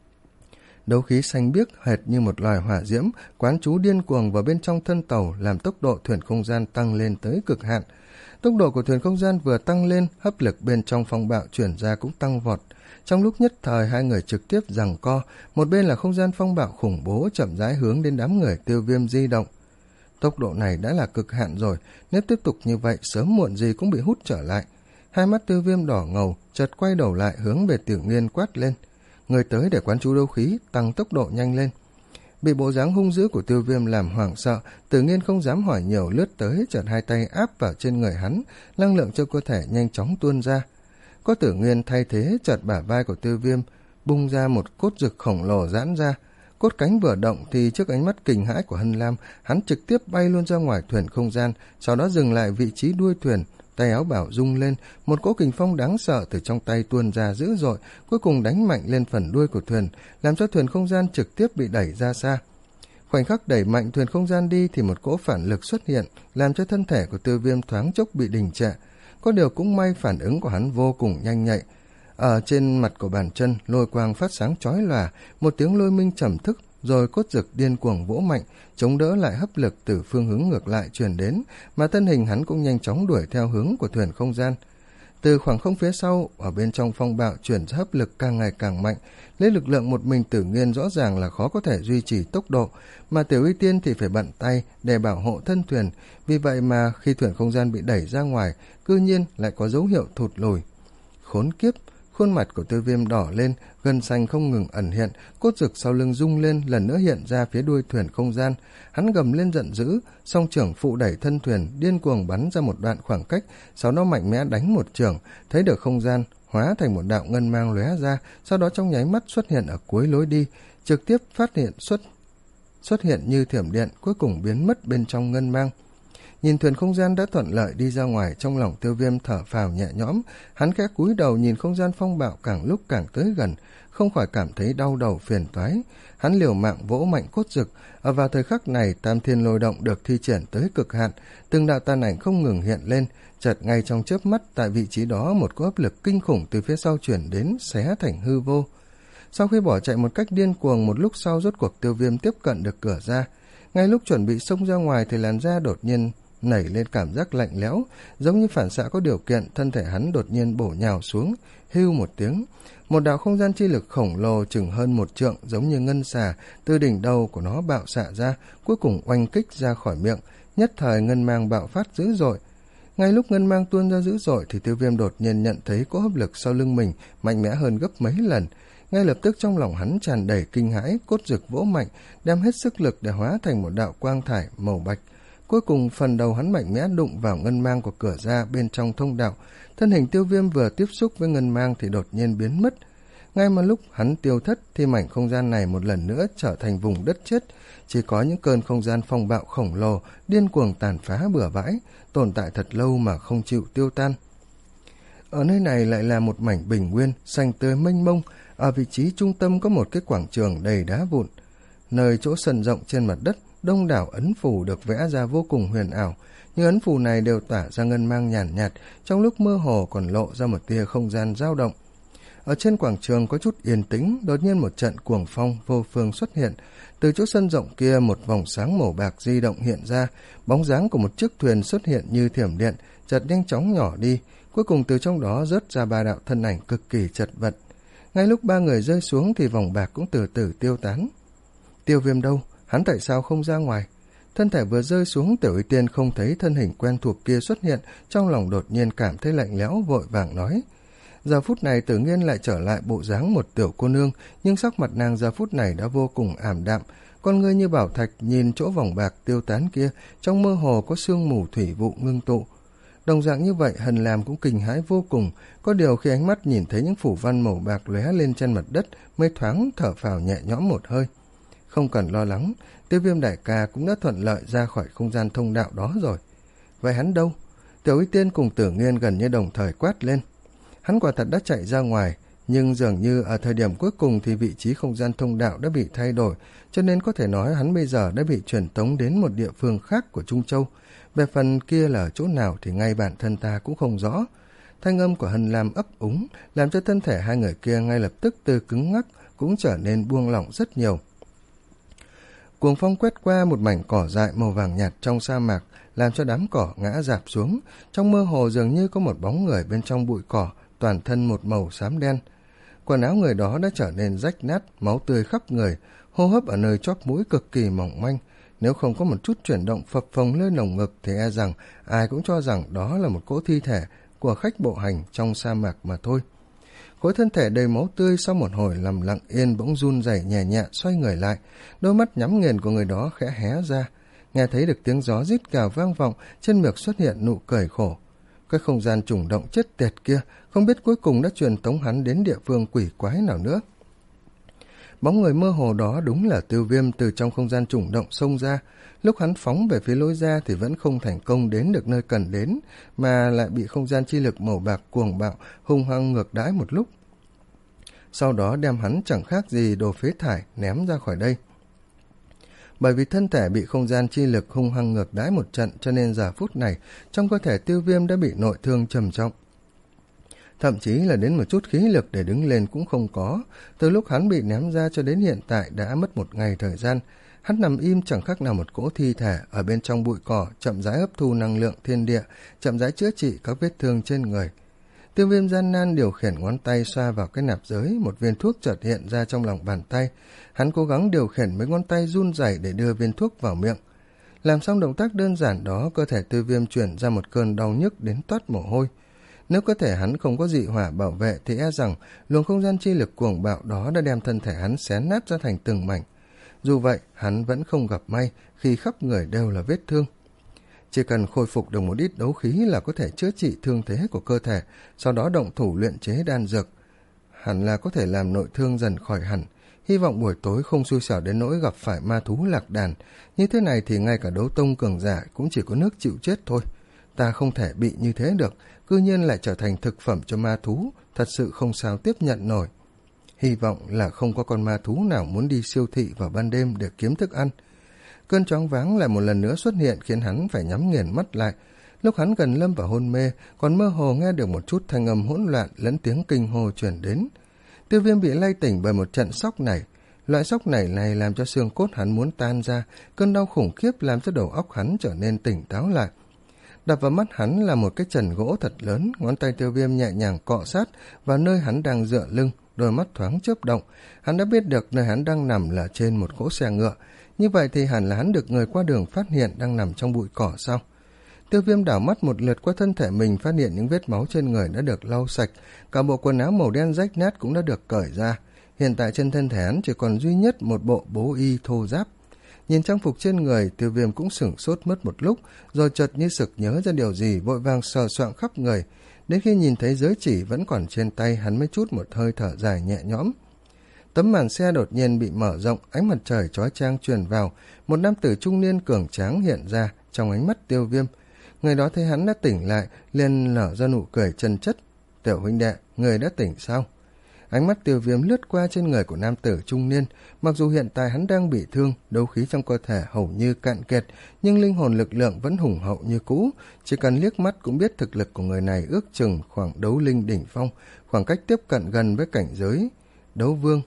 Đấu khí xanh biếc hệt như một loài hỏa diễm, quán trú điên cuồng vào bên trong thân tàu, làm tốc độ thuyền không gian tăng lên tới cực hạn. Tốc độ của thuyền không gian vừa tăng lên, hấp lực bên trong phong bạo chuyển ra cũng tăng vọt. Trong lúc nhất thời hai người trực tiếp giằng co, một bên là không gian phong bạo khủng bố chậm rãi hướng đến đám người Tiêu Viêm di động. Tốc độ này đã là cực hạn rồi, nếu tiếp tục như vậy sớm muộn gì cũng bị hút trở lại. Hai mắt Tiêu Viêm đỏ ngầu, chợt quay đầu lại hướng về Tiểu Nghiên quát lên. Người tới để quán chú đấu khí, tăng tốc độ nhanh lên. Bị bộ dáng hung dữ của Tiêu Viêm làm hoảng sợ, Tử Nghiên không dám hỏi nhiều, lướt tới chợt hai tay áp vào trên người hắn, năng lượng trong cơ thể nhanh chóng tuôn ra. Có Tử Nghiên thay thế, chợt bả vai của Tiêu Viêm bung ra một cốt rực khổng lồ giãn ra. Cốt cánh vừa động thì trước ánh mắt kinh hãi của Hân Lam, hắn trực tiếp bay luôn ra ngoài thuyền không gian, sau đó dừng lại vị trí đuôi thuyền, tay áo bảo rung lên, một cỗ kình phong đáng sợ từ trong tay tuôn ra dữ dội, cuối cùng đánh mạnh lên phần đuôi của thuyền, làm cho thuyền không gian trực tiếp bị đẩy ra xa. Khoảnh khắc đẩy mạnh thuyền không gian đi thì một cỗ phản lực xuất hiện, làm cho thân thể của Tiêu Viêm thoáng chốc bị đình trệ. Có điều cũng may phản ứng của hắn vô cùng nhanh nhạy. Ở trên mặt của bàn chân, lôi quang phát sáng chói lòa, một tiếng lôi minh trầm thức, rồi cốt rực điên cuồng vỗ mạnh, chống đỡ lại hấp lực từ phương hướng ngược lại truyền đến, mà thân hình hắn cũng nhanh chóng đuổi theo hướng của thuyền không gian. Từ khoảng không phía sau, ở bên trong phong bạo chuyển ra hấp lực càng ngày càng mạnh, lấy lực lượng một mình Tử Nghiên rõ ràng là khó có thể duy trì tốc độ, mà Tiểu Y Tiên thì phải bận tay để bảo hộ thân thuyền, vì vậy mà khi thuyền không gian bị đẩy ra ngoài, cư nhiên lại có dấu hiệu thụt lùi. Khốn kiếp! Khuôn mặt của Tiêu Viêm đỏ lên, gân xanh không ngừng ẩn hiện, cốt rực sau lưng rung lên, lần nữa hiện ra phía đuôi thuyền không gian. Hắn gầm lên giận dữ, song trưởng phụ đẩy thân thuyền, điên cuồng bắn ra một đoạn khoảng cách, sau đó mạnh mẽ đánh một chưởng, thấy được không gian hóa thành một đạo ngân mang lóe ra, sau đó trong nháy mắt xuất hiện ở cuối lối đi, trực tiếp phát hiện xuất xuất hiện như thiểm điện, cuối cùng biến mất bên trong ngân mang. Nhìn thuyền không gian đã thuận lợi đi ra ngoài, trong lòng Tiêu Viêm thở phào nhẹ nhõm, hắn khẽ cúi đầu nhìn không gian phong bạo càng lúc càng tới gần, không khỏi cảm thấy đau đầu phiền toái. Hắn liều mạng vỗ mạnh cốt rực, ở vào thời khắc này Tam Thiên Lôi Động được thi triển tới cực hạn, từng đạo tàn ảnh không ngừng hiện lên, chợt ngay trong chớp mắt tại vị trí đó một cỗ áp lực kinh khủng từ phía sau chuyển đến, xé thành hư vô. Sau khi bỏ chạy một cách điên cuồng, một lúc sau rốt cuộc Tiêu Viêm tiếp cận được cửa ra. Ngay lúc chuẩn bị xông ra ngoài thì làn da đột nhiên nảy lên cảm giác lạnh lẽo, giống như phản xạ có điều kiện, thân thể hắn đột nhiên bổ nhào xuống, hưu một tiếng. Một đạo không gian chi lực khổng lồ chừng hơn một trượng, giống như ngân xà, từ đỉnh đầu của nó bạo xạ ra, cuối cùng oanh kích ra khỏi miệng, nhất thời ngân mang bạo phát dữ dội. Ngay lúc ngân mang tuôn ra dữ dội thì Tiêu Viêm đột nhiên nhận thấy cỗ hấp lực sau lưng mình mạnh mẽ hơn gấp mấy lần. Ngay lập tức trong lòng hắn tràn đầy kinh hãi, cốt rực vỗ mạnh, đem hết sức lực để hóa thành một đạo quang thải màu bạch. Cuối cùng phần đầu hắn mạnh mẽ đụng vào ngân mang của cửa ra bên trong thông đạo, thân hình Tiêu Viêm vừa tiếp xúc với ngân mang thì đột nhiên biến mất. Ngay mà lúc hắn tiêu thất thì mảnh không gian này một lần nữa trở thành vùng đất chết, chỉ có những cơn không gian phong bạo khổng lồ điên cuồng tàn phá bừa bãi, tồn tại thật lâu mà không chịu tiêu tan. Ở nơi này lại là một mảnh bình nguyên xanh tươi mênh mông, ở vị trí trung tâm có một cái quảng trường đầy đá vụn, nơi chỗ sân rộng trên mặt đất đông đảo ấn phù được vẽ ra vô cùng huyền ảo, nhưng ấn phù này đều tỏa ra ngân mang nhàn nhạt, nhạt, trong lúc mơ hồ còn lộ ra một tia không gian dao động. Ở trên quảng trường có chút yên tĩnh, đột nhiên một trận cuồng phong vô phương xuất hiện. Từ chỗ sân rộng kia một vòng sáng màu bạc di động hiện ra, bóng dáng của một chiếc thuyền xuất hiện như thiểm điện, chợt nhanh chóng nhỏ đi, cuối cùng từ trong đó rớt ra ba đạo thân ảnh cực kỳ chật vật. Ngay lúc ba người rơi xuống thì vòng bạc cũng từ từ tiêu tán. Tiêu Viêm đâu? Hắn tại sao không ra ngoài? Thân thể vừa rơi xuống, Tiểu Y Tiên không thấy thân hình quen thuộc kia xuất hiện, trong lòng đột nhiên cảm thấy lạnh lẽo, vội vàng nói. Giờ phút này Tử Nghiên lại trở lại bộ dáng một tiểu cô nương, nhưng sắc mặt nàng giờ phút này đã vô cùng ảm đạm, con ngươi như bảo thạch nhìn chỗ vòng bạc tiêu tán kia, trong mơ hồ có sương mù thủy vụ ngưng tụ. Đồng dạng như vậy, Hần Lam cũng kinh hãi vô cùng, có điều khi ánh mắt nhìn thấy những phủ văn màu bạc lóe lên trên mặt đất, mới thoáng thở phào nhẹ nhõm một hơi. Không cần lo lắng, Tiêu Viêm đại ca cũng đã thuận lợi ra khỏi không gian thông đạo đó rồi. Vậy hắn đâu? Tiểu Y Tiên cùng Tử Nghiên gần như đồng thời quát lên. Hắn quả thật đã chạy ra ngoài, nhưng dường như ở thời điểm cuối cùng thì vị trí không gian thông đạo đã bị thay đổi, cho nên có thể nói hắn bây giờ đã bị truyền tống đến một địa phương khác của Trung Châu. Về phần kia là ở chỗ nào thì ngay bản thân ta cũng không rõ. Thanh âm của Hân Lam ấp úng, làm cho thân thể hai người kia ngay lập tức từ cứng ngắc cũng trở nên buông lỏng rất nhiều. Cuồng phong quét qua một mảnh cỏ dại màu vàng nhạt trong sa mạc, làm cho đám cỏ ngã rạp xuống. Trong mơ hồ dường như có một bóng người bên trong bụi cỏ, toàn thân một màu xám đen. Quần áo người đó đã trở nên rách nát, máu tươi khắp người, hô hấp ở nơi chóp mũi cực kỳ mỏng manh. Nếu không có một chút chuyển động phập phồng lên lồng ngực thì e rằng ai cũng cho rằng đó là một cỗ thi thể của khách bộ hành trong sa mạc mà thôi. Khối thân thể đầy máu tươi sau một hồi nằm lặng yên bỗng run rẩy nhẹ nhẹ xoay người lại, đôi mắt nhắm nghiền của người đó khẽ hé ra. Nghe thấy được tiếng gió rít gào vang vọng, trên miệng xuất hiện nụ cười khổ. Cái không gian trùng động chết tiệt kia không biết cuối cùng đã truyền tống hắn đến địa phương quỷ quái nào nữa. Bóng người mơ hồ đó đúng là Tiêu Viêm từ trong không gian trùng động xông ra. Lúc hắn phóng về phía lối ra thì vẫn không thành công đến được nơi cần đến, mà lại bị không gian chi lực màu bạc cuồng bạo hung hăng ngược đãi một lúc. Sau đó đem hắn chẳng khác gì đồ phế thải ném ra khỏi đây. Bởi vì thân thể bị không gian chi lực hung hăng ngược đãi một trận, cho nên giờ phút này trong cơ thể Tiêu Viêm đã bị nội thương trầm trọng. Thậm chí là đến một chút khí lực để đứng lên cũng không có. Từ lúc hắn bị ném ra cho đến hiện tại đã mất một ngày thời gian. Hắn nằm im chẳng khác nào một cỗ thi thể ở bên trong bụi cỏ, chậm rãi hấp thu năng lượng thiên địa, chậm rãi chữa trị các vết thương trên người. Tiêu Viêm gian nan điều khiển ngón tay xoa vào cái nạp giới, một viên thuốc chợt hiện ra trong lòng bàn tay. Hắn cố gắng điều khiển mấy ngón tay run rẩy để đưa viên thuốc vào miệng. Làm xong động tác đơn giản đó, cơ thể Tiêu Viêm chuyển ra một cơn đau nhức đến toát mồ hôi. Nếu cơ thể hắn không có dị hỏa bảo vệ thì e rằng luồng không gian chi lực cuồng bạo đó đã đem thân thể hắn xé nát ra thành từng mảnh. Dù vậy, hắn vẫn không gặp may khi khắp người đều là vết thương. Chỉ cần khôi phục được một ít đấu khí là có thể chữa trị thương thế của cơ thể, sau đó động thủ luyện chế đan dược. Hẳn là có thể làm nội thương dần khỏi hẳn. Hy vọng buổi tối không xui xẻo đến nỗi gặp phải ma thú lạc đàn. Như thế này thì ngay cả đấu tông cường giả cũng chỉ có nước chịu chết thôi. Ta không thể bị như thế được, cư nhiên lại trở thành thực phẩm cho ma thú, thật sự không sao tiếp nhận nổi. Hy vọng là không có con ma thú nào muốn đi siêu thị vào ban đêm để kiếm thức ăn. Cơn choáng váng lại một lần nữa xuất hiện khiến hắn phải nhắm nghiền mắt lại. Lúc hắn gần lâm vào hôn mê, còn mơ hồ nghe được một chút thanh âm hỗn loạn lẫn tiếng kinh hô truyền đến. Tiêu Viêm bị lay tỉnh bởi một trận sốc này. Loại sốc này này làm cho xương cốt hắn muốn tan ra, cơn đau khủng khiếp làm cho đầu óc hắn trở nên tỉnh táo lại. Đập vào mắt hắn là một cái trần gỗ thật lớn, ngón tay Tiêu Viêm nhẹ nhàng cọ sát vào nơi hắn đang dựa lưng, đôi mắt thoáng chớp động. Hắn đã biết được nơi hắn đang nằm là trên một cỗ xe ngựa. Như vậy thì hẳn là hắn được người qua đường phát hiện đang nằm trong bụi cỏ sao? Tiêu Viêm đảo mắt một lượt qua thân thể mình, phát hiện những vết máu trên người đã được lau sạch, cả bộ quần áo màu đen rách nát cũng đã được cởi ra. Hiện tại trên thân thể hắn chỉ còn duy nhất một bộ bố y thô ráp. Nhìn trang phục trên người, Tiêu Viêm cũng sửng sốt mất một lúc, rồi chợt như sực nhớ ra điều gì, vội vàng sờ soạng khắp người. Đến khi nhìn thấy giới chỉ vẫn còn trên tay, hắn mới chút một hơi thở dài nhẹ nhõm. Tấm màn xe đột nhiên bị mở rộng, ánh mặt trời chói chang truyền vào, một nam tử trung niên cường tráng hiện ra trong ánh mắt Tiêu Viêm. Người đó thấy hắn đã tỉnh lại, liền nở ra nụ cười chân chất. Tiểu huynh đệ, người đã tỉnh sao? Ánh mắt Tiêu Viêm lướt qua trên người của nam tử trung niên. Mặc dù hiện tại hắn đang bị thương, đấu khí trong cơ thể hầu như cạn kiệt, nhưng linh hồn lực lượng vẫn hùng hậu như cũ. Chỉ cần liếc mắt cũng biết thực lực của người này ước chừng khoảng đấu linh đỉnh phong, khoảng cách tiếp cận gần với cảnh giới đấu vương.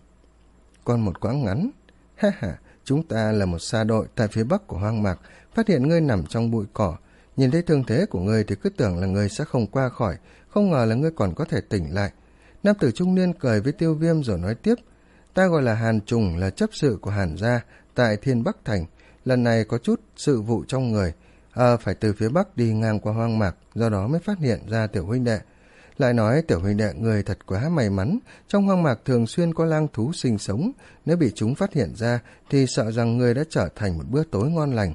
Còn một quãng ngắn. Ha ha, chúng ta là một sa đội tại phía bắc của hoang mạc, phát hiện ngươi nằm trong bụi cỏ. Nhìn thấy thương thế của ngươi thì cứ tưởng là ngươi sẽ không qua khỏi, không ngờ là ngươi còn có thể tỉnh lại. Nam tử trung niên cười với Tiêu Viêm rồi nói tiếp. Ta gọi là Hàn Trùng, là chấp sự của Hàn gia tại Thiên Bắc Thành. Lần này có chút sự vụ trong người, à, phải từ phía bắc đi ngang qua hoang mạc, do đó mới phát hiện ra tiểu huynh đệ. Lại nói tiểu huynh đệ người thật quá may mắn, trong hoang mạc thường xuyên có lang thú sinh sống, nếu bị chúng phát hiện ra thì sợ rằng người đã trở thành một bữa tối ngon lành.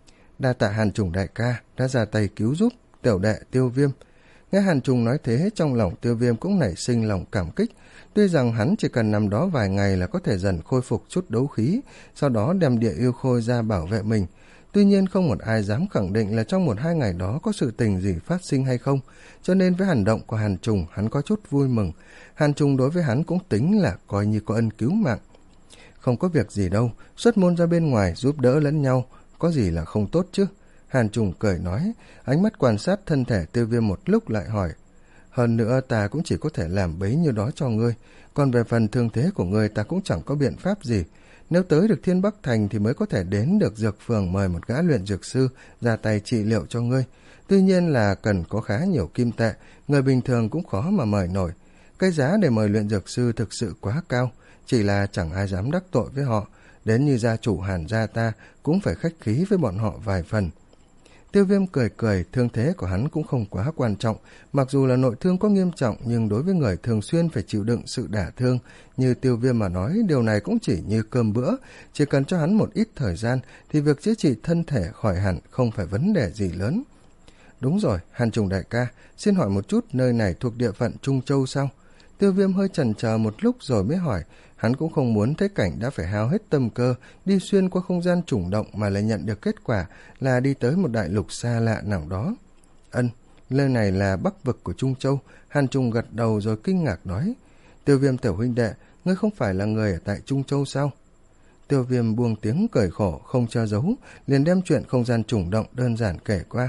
Đa tạ Hàn Trùng đại ca đã ra tay cứu giúp tiểu đệ Tiêu Viêm. Nghe Hàn Trùng nói thế, trong lòng Tiêu Viêm cũng nảy sinh lòng cảm kích. Tuy rằng hắn chỉ cần nằm đó vài ngày là có thể dần khôi phục chút đấu khí, sau đó đem địa yêu khôi ra bảo vệ mình. Tuy nhiên không một ai dám khẳng định là trong một hai ngày đó có sự tình gì phát sinh hay không, cho nên với hành động của Hàn Trùng hắn có chút vui mừng. Hàn Trùng đối với hắn cũng tính là coi như có ân cứu mạng. Không có việc gì đâu, xuất môn ra bên ngoài giúp đỡ lẫn nhau, có gì là không tốt chứ? Hàn Trùng cười nói, ánh mắt quan sát thân thể Tiêu Viêm một lúc lại hỏi. Hơn nữa ta cũng chỉ có thể làm bấy nhiêu đó cho ngươi, còn về phần thương thế của ngươi ta cũng chẳng có biện pháp gì. Nếu tới được Thiên Bắc Thành thì mới có thể đến được dược phường mời một gã luyện dược sư ra tay trị liệu cho ngươi. Tuy nhiên là cần có khá nhiều kim tệ, người bình thường cũng khó mà mời nổi. Cái giá để mời luyện dược sư thực sự quá cao, chỉ là chẳng ai dám đắc tội với họ. Đến như gia chủ Hàn gia ta cũng phải khách khí với bọn họ vài phần. Tiêu Viêm cười cười, thương thế của hắn cũng không quá quan trọng, mặc dù là nội thương có nghiêm trọng nhưng đối với người thường xuyên phải chịu đựng sự đả thương như Tiêu Viêm mà nói, điều này cũng chỉ như cơm bữa, chỉ cần cho hắn một ít thời gian thì việc chữa trị thân thể khỏi hẳn không phải vấn đề gì lớn. Đúng rồi, Hàn Trùng đại ca, xin hỏi một chút, nơi này thuộc địa phận Trung Châu sao? Tiêu Viêm hơi chần chờ một lúc rồi mới hỏi. Hắn cũng không muốn thấy cảnh đã phải hao hết tâm cơ đi xuyên qua không gian trùng động mà lại nhận được kết quả là đi tới một đại lục xa lạ nào đó. Ân, nơi này là bắc vực của Trung Châu. Hàn Trùng gật đầu rồi kinh ngạc nói. Tiêu Viêm tiểu huynh đệ, ngươi không phải là người ở tại Trung Châu sao? Tiêu Viêm buông tiếng cười khổ không che giấu, liền đem chuyện không gian trùng động đơn giản kể qua.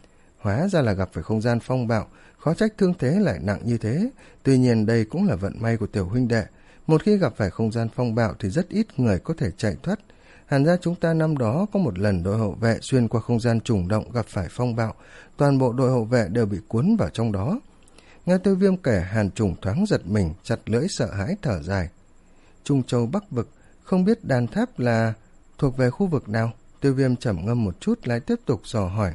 Hóa ra là gặp phải không gian phong bạo, khó trách thương thế lại nặng như thế. Tuy nhiên đây cũng là vận may của tiểu huynh đệ. Một khi gặp phải không gian phong bạo thì rất ít người có thể chạy thoát. Hàn ra chúng ta năm đó có một lần đội hậu vệ xuyên qua không gian trùng động gặp phải phong bạo, toàn bộ đội hậu vệ đều bị cuốn vào trong đó. Nghe Tiêu Viêm kể, Hàn Trùng thoáng giật mình, chặt lưỡi sợ hãi thở dài. Trung Châu Bắc vực, không biết đàn tháp là thuộc về khu vực nào? Tiêu Viêm trầm ngâm một chút lại tiếp tục dò hỏi.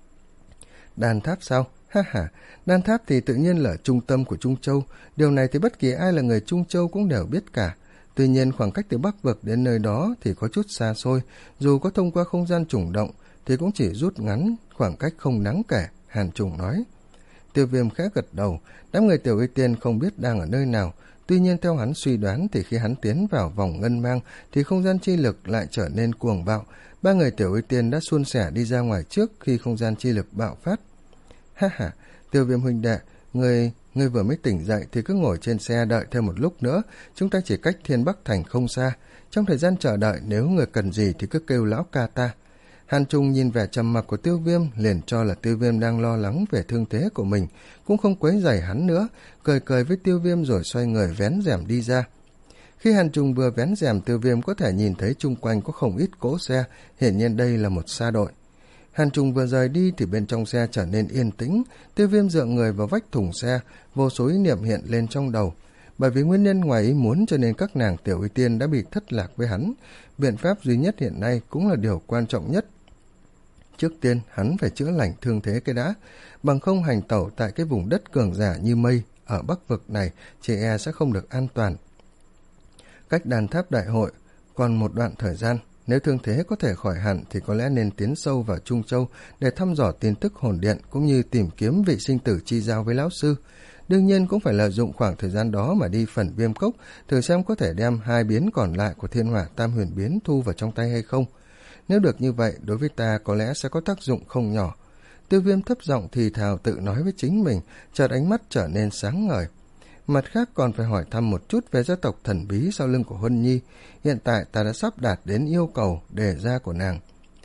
Đàn tháp sao? Ha ha, đan tháp thì tự nhiên là trung tâm của Trung Châu, điều này thì bất kỳ ai là người Trung Châu cũng đều biết cả. Tuy nhiên khoảng cách từ Bắc vực đến nơi đó thì có chút xa xôi, dù có thông qua không gian trùng động thì cũng chỉ rút ngắn khoảng cách không đáng kể, Hàn Trùng nói. Tiêu Viêm khẽ gật đầu, đám người Tiểu Y Tiên không biết đang ở nơi nào, tuy nhiên theo hắn suy đoán thì khi hắn tiến vào vòng ngân mang thì không gian chi lực lại trở nên cuồng bạo. Ba người Tiểu Y Tiên đã suôn sẻ đi ra ngoài trước khi không gian chi lực bạo phát. Ha ha, Tiêu Viêm huynh đệ, người người vừa mới tỉnh dậy thì cứ ngồi trên xe đợi thêm một lúc nữa, chúng ta chỉ cách Thiên Bắc Thành không xa. Trong thời gian chờ đợi, nếu người cần gì thì cứ kêu lão ca ta. Hàn Trung nhìn vẻ trầm mặc của Tiêu Viêm, liền cho là Tiêu Viêm đang lo lắng về thương thế của mình, cũng không quấy rầy hắn nữa, cười cười với Tiêu Viêm rồi xoay người vén rèm đi ra. Khi Hàn Trung vừa vén rèm, Tiêu Viêm có thể nhìn thấy chung quanh có không ít cỗ xe, hiển nhiên đây là một sa đội. Hàn Trùng vừa rời đi thì bên trong xe trở nên yên tĩnh, Tiêu Viêm dựa người vào vách thùng xe, vô số ý niệm hiện lên trong đầu. Bởi vì nguyên nhân ngoài ý muốn cho nên các nàng Tiểu Y Tiên đã bị thất lạc với hắn, biện pháp duy nhất hiện nay cũng là điều quan trọng nhất. Trước tiên hắn phải chữa lành thương thế cái đã, bằng không hành tẩu tại cái vùng đất cường giả như mây ở Bắc vực này chị e sẽ không được an toàn. Cách đàn tháp đại hội còn một đoạn thời gian, Nếu thương thế có thể khỏi hẳn thì có lẽ nên tiến sâu vào Trung Châu để thăm dò tin tức hồn điện cũng như tìm kiếm vị sinh tử chi giao với lão sư. Đương nhiên cũng phải lợi dụng khoảng thời gian đó mà đi Phần Viêm Cốc, thử xem có thể đem hai biến còn lại của Thiên Hỏa Tam Huyền biến thu vào trong tay hay không. Nếu được như vậy, đối với ta có lẽ sẽ có tác dụng không nhỏ. Tiêu Viêm thấp giọng thì thào tự nói với chính mình, chợt ánh mắt trở nên sáng ngời. Mặt khác còn phải hỏi thăm một chút về gia tộc thần bí sau lưng của Huân Nhi. Hiện tại ta đã sắp đạt đến yêu cầu đề ra của nàng.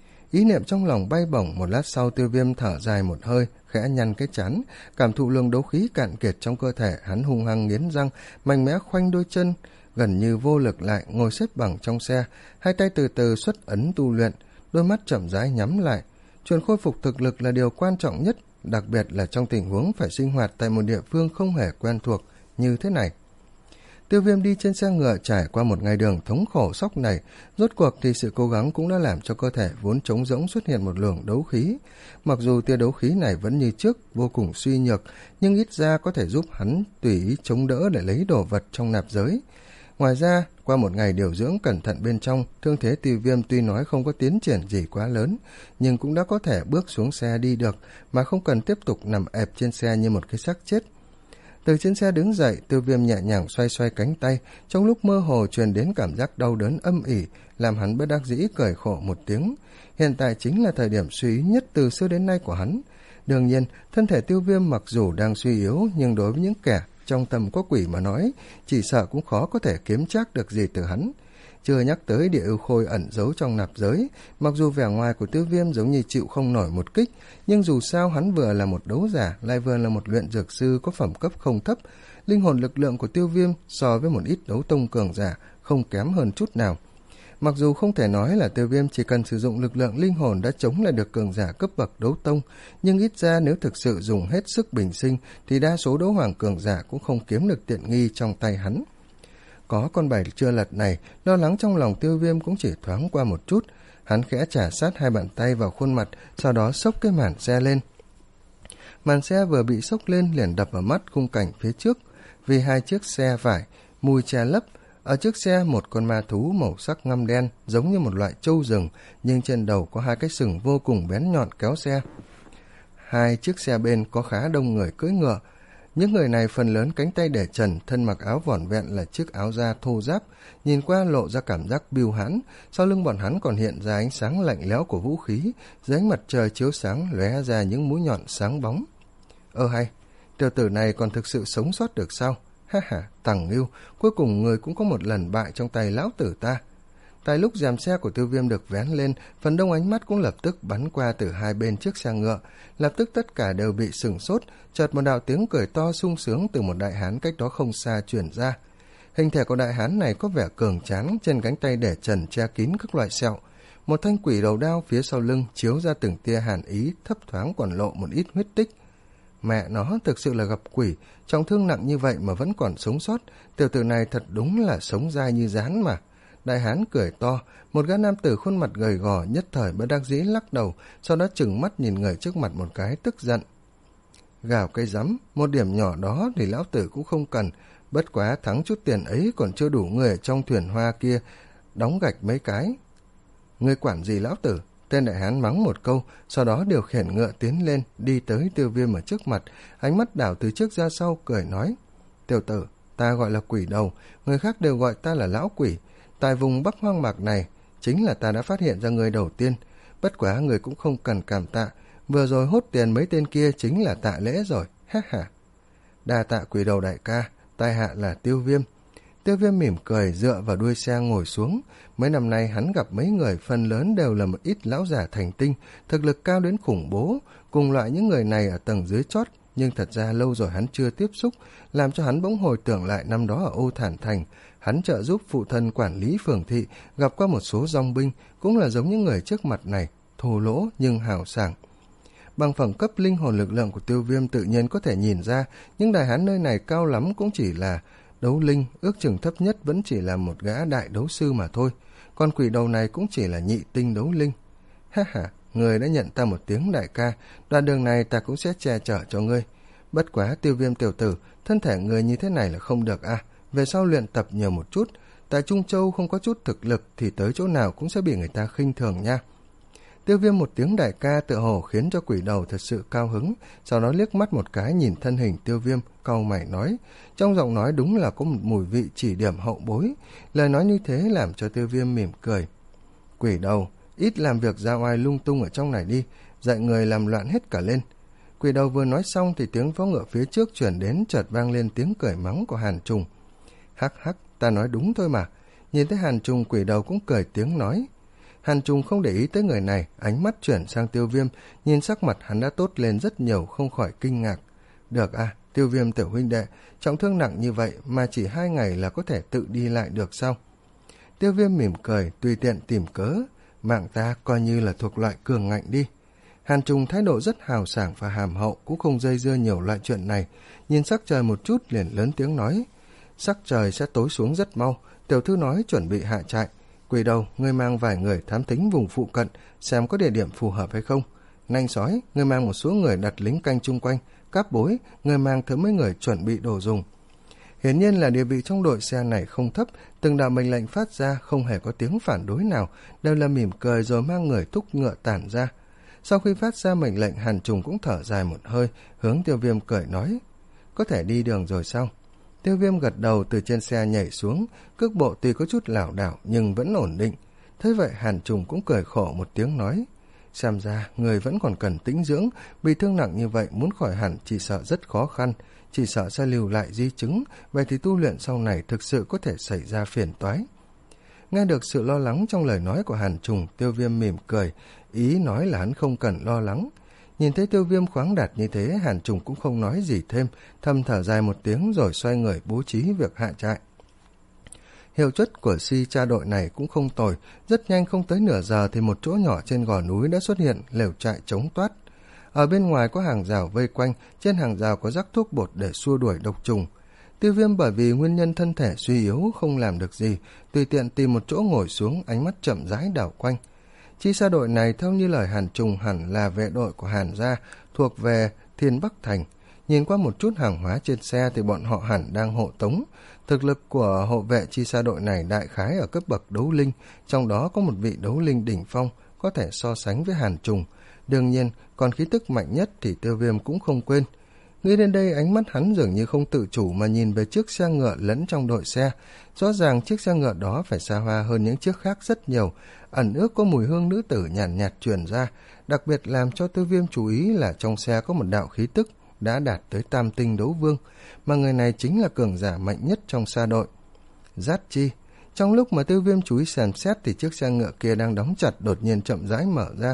Ý niệm trong lòng bay bổng, một lát sau Tiêu Viêm thở dài một hơi, khẽ nhăn cái trán, cảm thụ luồng đấu khí cạn kiệt trong cơ thể, hắn hung hăng nghiến răng, mạnh mẽ khoanh đôi chân, gần như vô lực lại ngồi xếp bằng trong xe, hai tay từ từ xuất ấn tu luyện, đôi mắt chậm rãi nhắm lại. Chuyện khôi phục thực lực là điều quan trọng nhất, đặc biệt là trong tình huống phải sinh hoạt tại một địa phương không hề quen thuộc như thế này. Tiêu Viêm đi trên xe ngựa trải qua một ngày đường thống khổ sóc này, rốt cuộc thì sự cố gắng cũng đã làm cho cơ thể vốn trống rỗng xuất hiện một luồng đấu khí. Mặc dù tia đấu khí này vẫn như trước, vô cùng suy nhược, nhưng ít ra có thể giúp hắn tùy ý chống đỡ để lấy đồ vật trong nạp giới. Ngoài ra, qua một ngày điều dưỡng cẩn thận bên trong, thương thế Tiêu Viêm tuy nói không có tiến triển gì quá lớn, nhưng cũng đã có thể bước xuống xe đi được, mà không cần tiếp tục nằm ẹp trên xe như một cái xác chết. Từ trên xe đứng dậy, Tiêu Viêm nhẹ nhàng xoay xoay cánh tay, trong lúc mơ hồ truyền đến cảm giác đau đớn âm ỉ, làm hắn bất đắc dĩ cười khổ một tiếng. Hiện tại chính là thời điểm suy yếu nhất từ xưa đến nay của hắn. Đương nhiên, thân thể Tiêu Viêm mặc dù đang suy yếu, nhưng đối với những kẻ trong tầm có quỷ mà nói, chỉ sợ cũng khó có thể kiếm trác được gì từ hắn. Chưa nhắc tới địa ưu khôi ẩn giấu trong nạp giới, mặc dù vẻ ngoài của Tiêu Viêm giống như chịu không nổi một kích, nhưng dù sao hắn vừa là một đấu giả, lại vừa là một luyện dược sư có phẩm cấp không thấp. Linh hồn lực lượng của Tiêu Viêm so với một ít đấu tông cường giả không kém hơn chút nào. Mặc dù không thể nói là Tiêu Viêm chỉ cần sử dụng lực lượng linh hồn đã chống lại được cường giả cấp bậc đấu tông, nhưng ít ra nếu thực sự dùng hết sức bình sinh thì đa số đấu hoàng cường giả cũng không kiếm được tiện nghi trong tay hắn. Có con bài chưa lật này, lo lắng trong lòng Tiêu Viêm cũng chỉ thoáng qua một chút. Hắn khẽ chà sát hai bàn tay vào khuôn mặt, sau đó xốc cái màn xe lên. Màn xe vừa bị xốc lên liền đập vào mắt khung cảnh phía trước, vì hai chiếc xe vải mùi che lấp. Ở trước xe một con ma thú màu sắc ngăm đen, giống như một loại trâu rừng, nhưng trên đầu có hai cái sừng vô cùng bén nhọn kéo xe. Hai chiếc xe bên có khá đông người cưỡi ngựa. Những người này phần lớn cánh tay để trần, thân mặc áo vỏn vẹn là chiếc áo da thô ráp, nhìn qua lộ ra cảm giác bưu hãn. Sau lưng bọn hắn còn hiện ra ánh sáng lạnh lẽo của vũ khí, dưới ánh mặt trời chiếu sáng lóe ra những mũi nhọn sáng bóng. Ơ hay, tiểu tử này còn thực sự sống sót được sao? Ha ha, Tằng Ngưu, cuối cùng người cũng có một lần bại trong tay lão tử ta. Tại lúc rèm xe của Tiêu Viêm được vén lên, phần đông ánh mắt cũng lập tức bắn qua từ hai bên chiếc xe ngựa. Lập tức tất cả đều bị sửng sốt, chợt một đạo tiếng cười to sung sướng từ một đại hán cách đó không xa truyền ra. Hình thể của đại hán này có vẻ cường tráng, trên cánh tay để trần che kín các loại sẹo. Một thanh quỷ đầu đao phía sau lưng chiếu ra từng tia hàn ý, thấp thoáng còn lộ một ít huyết tích. Mẹ nó thực sự là gặp quỷ, trọng thương nặng như vậy mà vẫn còn sống sót, tiểu tử này thật đúng là sống dai như rán mà. Đại hán cười to, một gã nam tử khuôn mặt gầy gò nhất thời bất đắc dĩ lắc đầu, sau đó trừng mắt nhìn người trước mặt một cái tức giận. Gào cây rắm, một điểm nhỏ đó thì lão tử cũng không cần, bất quá thắng chút tiền ấy còn chưa đủ người ở trong thuyền hoa kia đóng gạch mấy cái. Ngươi quản gì lão tử? Tên đại hán mắng một câu, sau đó điều khiển ngựa tiến lên, đi tới Tiêu Viêm ở trước mặt, ánh mắt đảo từ trước ra sau, cười nói. Tiểu tử, ta gọi là quỷ đầu, người khác đều gọi ta là lão quỷ. Tại vùng Bắc Hoang Mạc này, chính là ta đã phát hiện ra người đầu tiên. Bất quá người cũng không cần cảm tạ, vừa rồi hốt tiền mấy tên kia chính là tạ lễ rồi, ha ha. Đa tạ quỷ đầu đại ca, tai hạ là Tiêu Viêm. Tiêu Viêm mỉm cười dựa vào đuôi xe ngồi xuống. Mấy năm nay hắn gặp mấy người phần lớn đều là một ít lão giả thành tinh, thực lực cao đến khủng bố, cùng loại những người này ở tầng dưới chót, nhưng thật ra lâu rồi hắn chưa tiếp xúc, làm cho hắn bỗng hồi tưởng lại năm đó ở Ô Thản Thành, hắn trợ giúp phụ thân quản lý phường thị, gặp qua một số dòng binh, cũng là giống những người trước mặt này, thô lỗ nhưng hào sảng. Bằng phẩm cấp linh hồn lực lượng của Tiêu Viêm tự nhiên có thể nhìn ra, nhưng đại hán nơi này cao lắm cũng chỉ là đấu linh, ước chừng thấp nhất vẫn chỉ là một gã đại đấu sư mà thôi, còn quỷ đầu này cũng chỉ là nhị tinh đấu linh. Ha ha, người đã nhận ta một tiếng đại ca, đoạn đường này ta cũng sẽ che chở cho ngươi. Bất quá Tiêu Viêm tiểu tử, thân thể người như thế này là không được à, về sau luyện tập nhiều một chút, tại Trung Châu không có chút thực lực thì tới chỗ nào cũng sẽ bị người ta khinh thường nha. Tiêu Viêm một tiếng đại ca tựa hồ khiến cho quỷ đầu thật sự cao hứng, sau đó liếc mắt một cái nhìn thân hình Tiêu Viêm, cau mày nói, trong giọng nói đúng là có một mùi vị chỉ điểm hậu bối. Lời nói như thế làm cho Tiêu Viêm mỉm cười. Quỷ đầu, ít làm việc ra oai lung tung ở trong này đi, dạy người làm loạn hết cả lên. Quỷ đầu vừa nói xong thì tiếng vó ngựa phía trước chuyển đến, chợt vang lên tiếng cười mắng của Hàn Trùng. Hắc hắc, ta nói đúng thôi mà. Nhìn thấy Hàn Trùng, quỷ đầu cũng cười tiếng nói. Hàn Trùng không để ý tới người này, ánh mắt chuyển sang Tiêu Viêm, nhìn sắc mặt hắn đã tốt lên rất nhiều, không khỏi kinh ngạc. Được à, Tiêu Viêm tiểu huynh đệ, trọng thương nặng như vậy mà chỉ hai ngày là có thể tự đi lại được sao? Tiêu Viêm mỉm cười, tùy tiện tìm cớ, mạng ta coi như là thuộc loại cường ngạnh đi. Hàn Trùng thái độ rất hào sảng và hàm hậu, cũng không dây dưa nhiều loại chuyện này, nhìn sắc trời một chút liền lớn tiếng nói. Sắc trời sẽ tối xuống rất mau, tiểu thư nói chuẩn bị hạ trại. Quỷ đầu, ngươi mang vài người thám thính vùng phụ cận, xem có địa điểm phù hợp hay không. Nanh sói, ngươi mang một số người đặt lính canh chung quanh. Cáp bối, ngươi mang thứ mấy người chuẩn bị đồ dùng. Hiển nhiên là địa vị trong đội xe này không thấp, từng đạo mệnh lệnh phát ra không hề có tiếng phản đối nào, đều là mỉm cười rồi mang người thúc ngựa tản ra. Sau khi phát ra mệnh lệnh, Hàn Trùng cũng thở dài một hơi, hướng Tiêu Viêm cười nói, có thể đi đường rồi sao? Tiêu Viêm gật đầu, từ trên xe nhảy xuống, cước bộ tuy có chút lảo đảo nhưng vẫn ổn định. Thế vậy Hàn Trùng cũng cười khổ một tiếng nói, xem ra người vẫn còn cần tĩnh dưỡng, bị thương nặng như vậy muốn khỏi hẳn chỉ sợ rất khó khăn, chỉ sợ sẽ lưu lại di chứng, vậy thì tu luyện sau này thực sự có thể xảy ra phiền toái. Nghe được sự lo lắng trong lời nói của Hàn Trùng, Tiêu Viêm mỉm cười, ý nói là hắn không cần lo lắng. Nhìn thấy Tiêu Viêm khoáng đạt như thế, Hàn Trùng cũng không nói gì thêm, thầm thở dài một tiếng rồi xoay người bố trí việc hạ trại. Hiệu suất của si cha đội này cũng không tồi, rất nhanh không tới nửa giờ thì một chỗ nhỏ trên gò núi đã xuất hiện lều trại chống toát. Ở bên ngoài có hàng rào vây quanh, trên hàng rào có rắc thuốc bột để xua đuổi độc trùng. Tiêu Viêm bởi vì nguyên nhân thân thể suy yếu không làm được gì, tùy tiện tìm một chỗ ngồi xuống, ánh mắt chậm rãi đảo quanh. Chi xa đội này theo như lời Hàn Trùng hẳn là vệ đội của Hàn gia, thuộc về Thiên Bắc Thành. Nhìn qua một chút hàng hóa trên xe thì bọn họ hẳn đang hộ tống. Thực lực của hộ vệ chi xa đội này đại khái ở cấp bậc đấu linh, trong đó có một vị đấu linh đỉnh phong có thể so sánh với Hàn Trùng. Đương nhiên, còn khí tức mạnh nhất thì Tiêu Viêm cũng không quên. Nghĩ đến đây, ánh mắt hắn dường như không tự chủ mà nhìn về chiếc xe ngựa lẫn trong đội xe. Rõ ràng chiếc xe ngựa đó phải xa hoa hơn những chiếc khác rất nhiều, ẩn ước có mùi hương nữ tử nhàn nhạt, nhạt truyền ra. Đặc biệt làm cho Tiêu Viêm chú ý là trong xe có một đạo khí tức đã đạt tới tam tinh đấu vương, mà người này chính là cường giả mạnh nhất trong xa đội. Giác chi. Trong lúc mà Tiêu Viêm chú ý xem xét thì chiếc xe ngựa kia đang đóng chặt đột nhiên chậm rãi mở ra.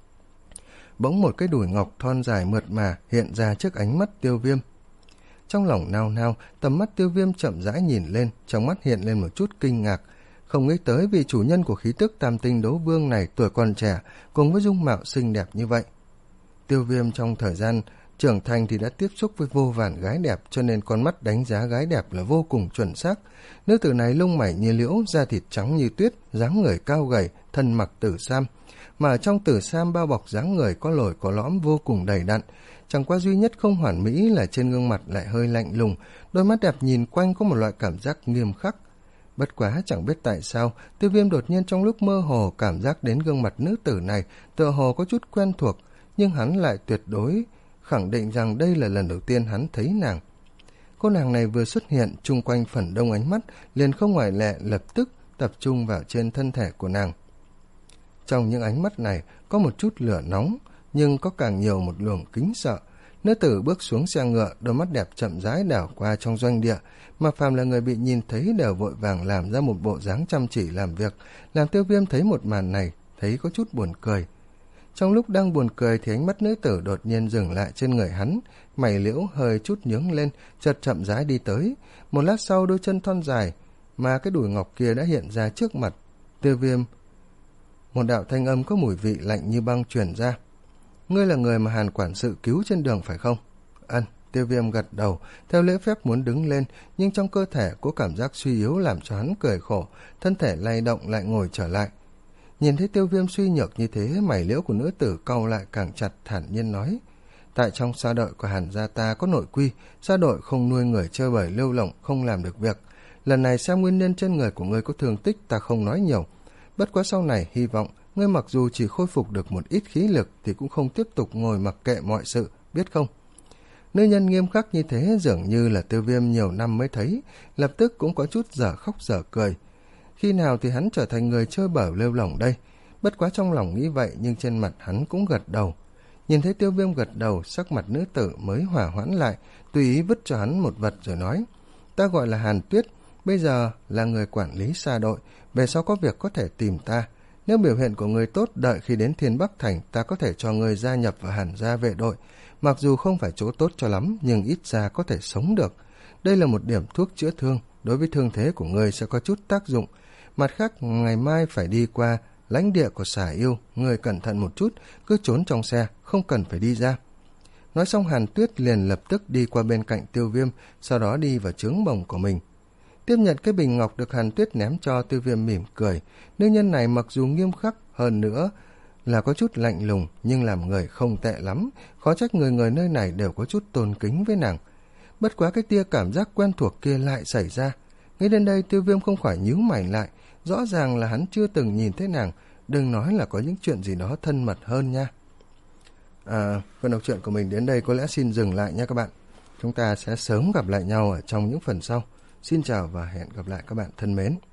Bỗng một cái đùi ngọc thon dài mượt mà hiện ra trước ánh mắt Tiêu Viêm. Trong lòng nao nao, tầm mắt Tiêu Viêm chậm rãi nhìn lên, trong mắt hiện lên một chút kinh ngạc. Không nghĩ tới vị chủ nhân của khí tức tam tinh đấu vương này tuổi còn trẻ, cùng với dung mạo xinh đẹp như vậy. Tiêu Viêm trong thời gian trưởng thành thì đã tiếp xúc với vô vàn gái đẹp, cho nên con mắt đánh giá gái đẹp là vô cùng chuẩn xác. Nữ tử này lông mày như liễu, da thịt trắng như tuyết, dáng người cao gầy, thân mặc tử sam, mà ở trong tử sam bao bọc dáng người có lồi có lõm vô cùng đầy đặn. Chẳng qua duy nhất không hoàn mỹ là trên gương mặt lại hơi lạnh lùng, đôi mắt đẹp nhìn quanh có một loại cảm giác nghiêm khắc. Bất quá chẳng biết tại sao, Tiêu Viêm đột nhiên trong lúc mơ hồ cảm giác đến gương mặt nữ tử này tựa hồ có chút quen thuộc, nhưng hắn lại tuyệt đối khẳng định rằng đây là lần đầu tiên hắn thấy nàng. Cô nàng này vừa xuất hiện, chung quanh phần đông ánh mắt liền không ngoại lệ lập tức tập trung vào trên thân thể của nàng. Trong những ánh mắt này có một chút lửa nóng, nhưng có càng nhiều một luồng kính sợ. Nữ tử bước xuống xe ngựa, đôi mắt đẹp chậm rãi đảo qua trong doanh địa, mà phàm là người bị nhìn thấy đều vội vàng làm ra một bộ dáng chăm chỉ làm việc, làm Tiêu Viêm thấy một màn này, thấy có chút buồn cười. Trong lúc đang buồn cười thì ánh mắt nữ tử đột nhiên dừng lại trên người hắn, mày liễu hơi chút nhướng lên, chợt chậm rãi đi tới. Một lát sau, đôi chân thon dài mà cái đùi ngọc kia đã hiện ra trước mặt Tiêu Viêm. Một đạo thanh âm có mùi vị lạnh như băng truyền ra. Ngươi là người mà Hàn quản sự cứu trên đường phải không? Ân. Tiêu Viêm gật đầu, theo lễ phép muốn đứng lên, nhưng trong cơ thể có cảm giác suy yếu làm cho hắn cười khổ, thân thể lay động lại ngồi trở lại. Nhìn thấy Tiêu Viêm suy nhược như thế, mày liễu của nữ tử cau lại càng chặt, thản nhiên nói: Tại trong sa đội của Hàn gia ta có nội quy, sa đội không nuôi người chơi bời lêu lỏng, không làm được việc. Lần này xem nguyên nhân trên người của ngươi có thương tích ta không nói nhiều. Bất quá sau này hy vọng ngươi mặc dù chỉ khôi phục được một ít khí lực thì cũng không tiếp tục ngồi mặc kệ mọi sự, biết không? Nữ nhân nghiêm khắc như thế dường như là Tiêu Viêm nhiều năm mới thấy, lập tức cũng có chút dở khóc dở cười. Khi nào thì hắn trở thành người chơi bời lêu lỏng đây? Bất quá trong lòng nghĩ vậy nhưng trên mặt hắn cũng gật đầu. Nhìn thấy Tiêu Viêm gật đầu, sắc mặt nữ tử mới hỏa hoãn lại, tùy ý vứt cho hắn một vật rồi nói: ta gọi là Hàn Tuyết, bây giờ là người quản lý sa đội, về sau có việc có thể tìm ta. Nếu biểu hiện của người tốt, đợi khi đến Thiên Bắc Thành ta có thể cho người gia nhập vào Hàn gia vệ đội. Mặc dù không phải chỗ tốt cho lắm, nhưng ít ra có thể sống được. Đây là một điểm thuốc chữa thương, đối với thương thế của người sẽ có chút tác dụng. Mặt khác, ngày mai phải đi qua lãnh địa của Xà Yêu, người cẩn thận một chút, cứ trốn trong xe, không cần phải đi ra. Nói xong Hàn Tuyết liền lập tức đi qua bên cạnh Tiêu Viêm, sau đó đi vào trướng bồng của mình. Tiếp nhận cái bình ngọc được Hàn Tuyết ném cho, Tiêu Viêm mỉm cười. Nữ nhân này mặc dù nghiêm khắc hơn nữa là có chút lạnh lùng, nhưng làm người không tệ lắm, khó trách người người nơi này đều có chút tôn kính với nàng. Bất quá cái tia cảm giác quen thuộc kia lại xảy ra. Nghĩ đến đây Tiêu Viêm không khỏi nhíu mày lại, rõ ràng là hắn chưa từng nhìn thấy nàng, đừng nói là có những chuyện gì đó thân mật hơn nha. À, phần đọc truyện của mình đến đây có lẽ xin dừng lại nha các bạn. Chúng ta sẽ sớm gặp lại nhau ở trong những phần sau. Xin chào và hẹn gặp lại các bạn thân mến.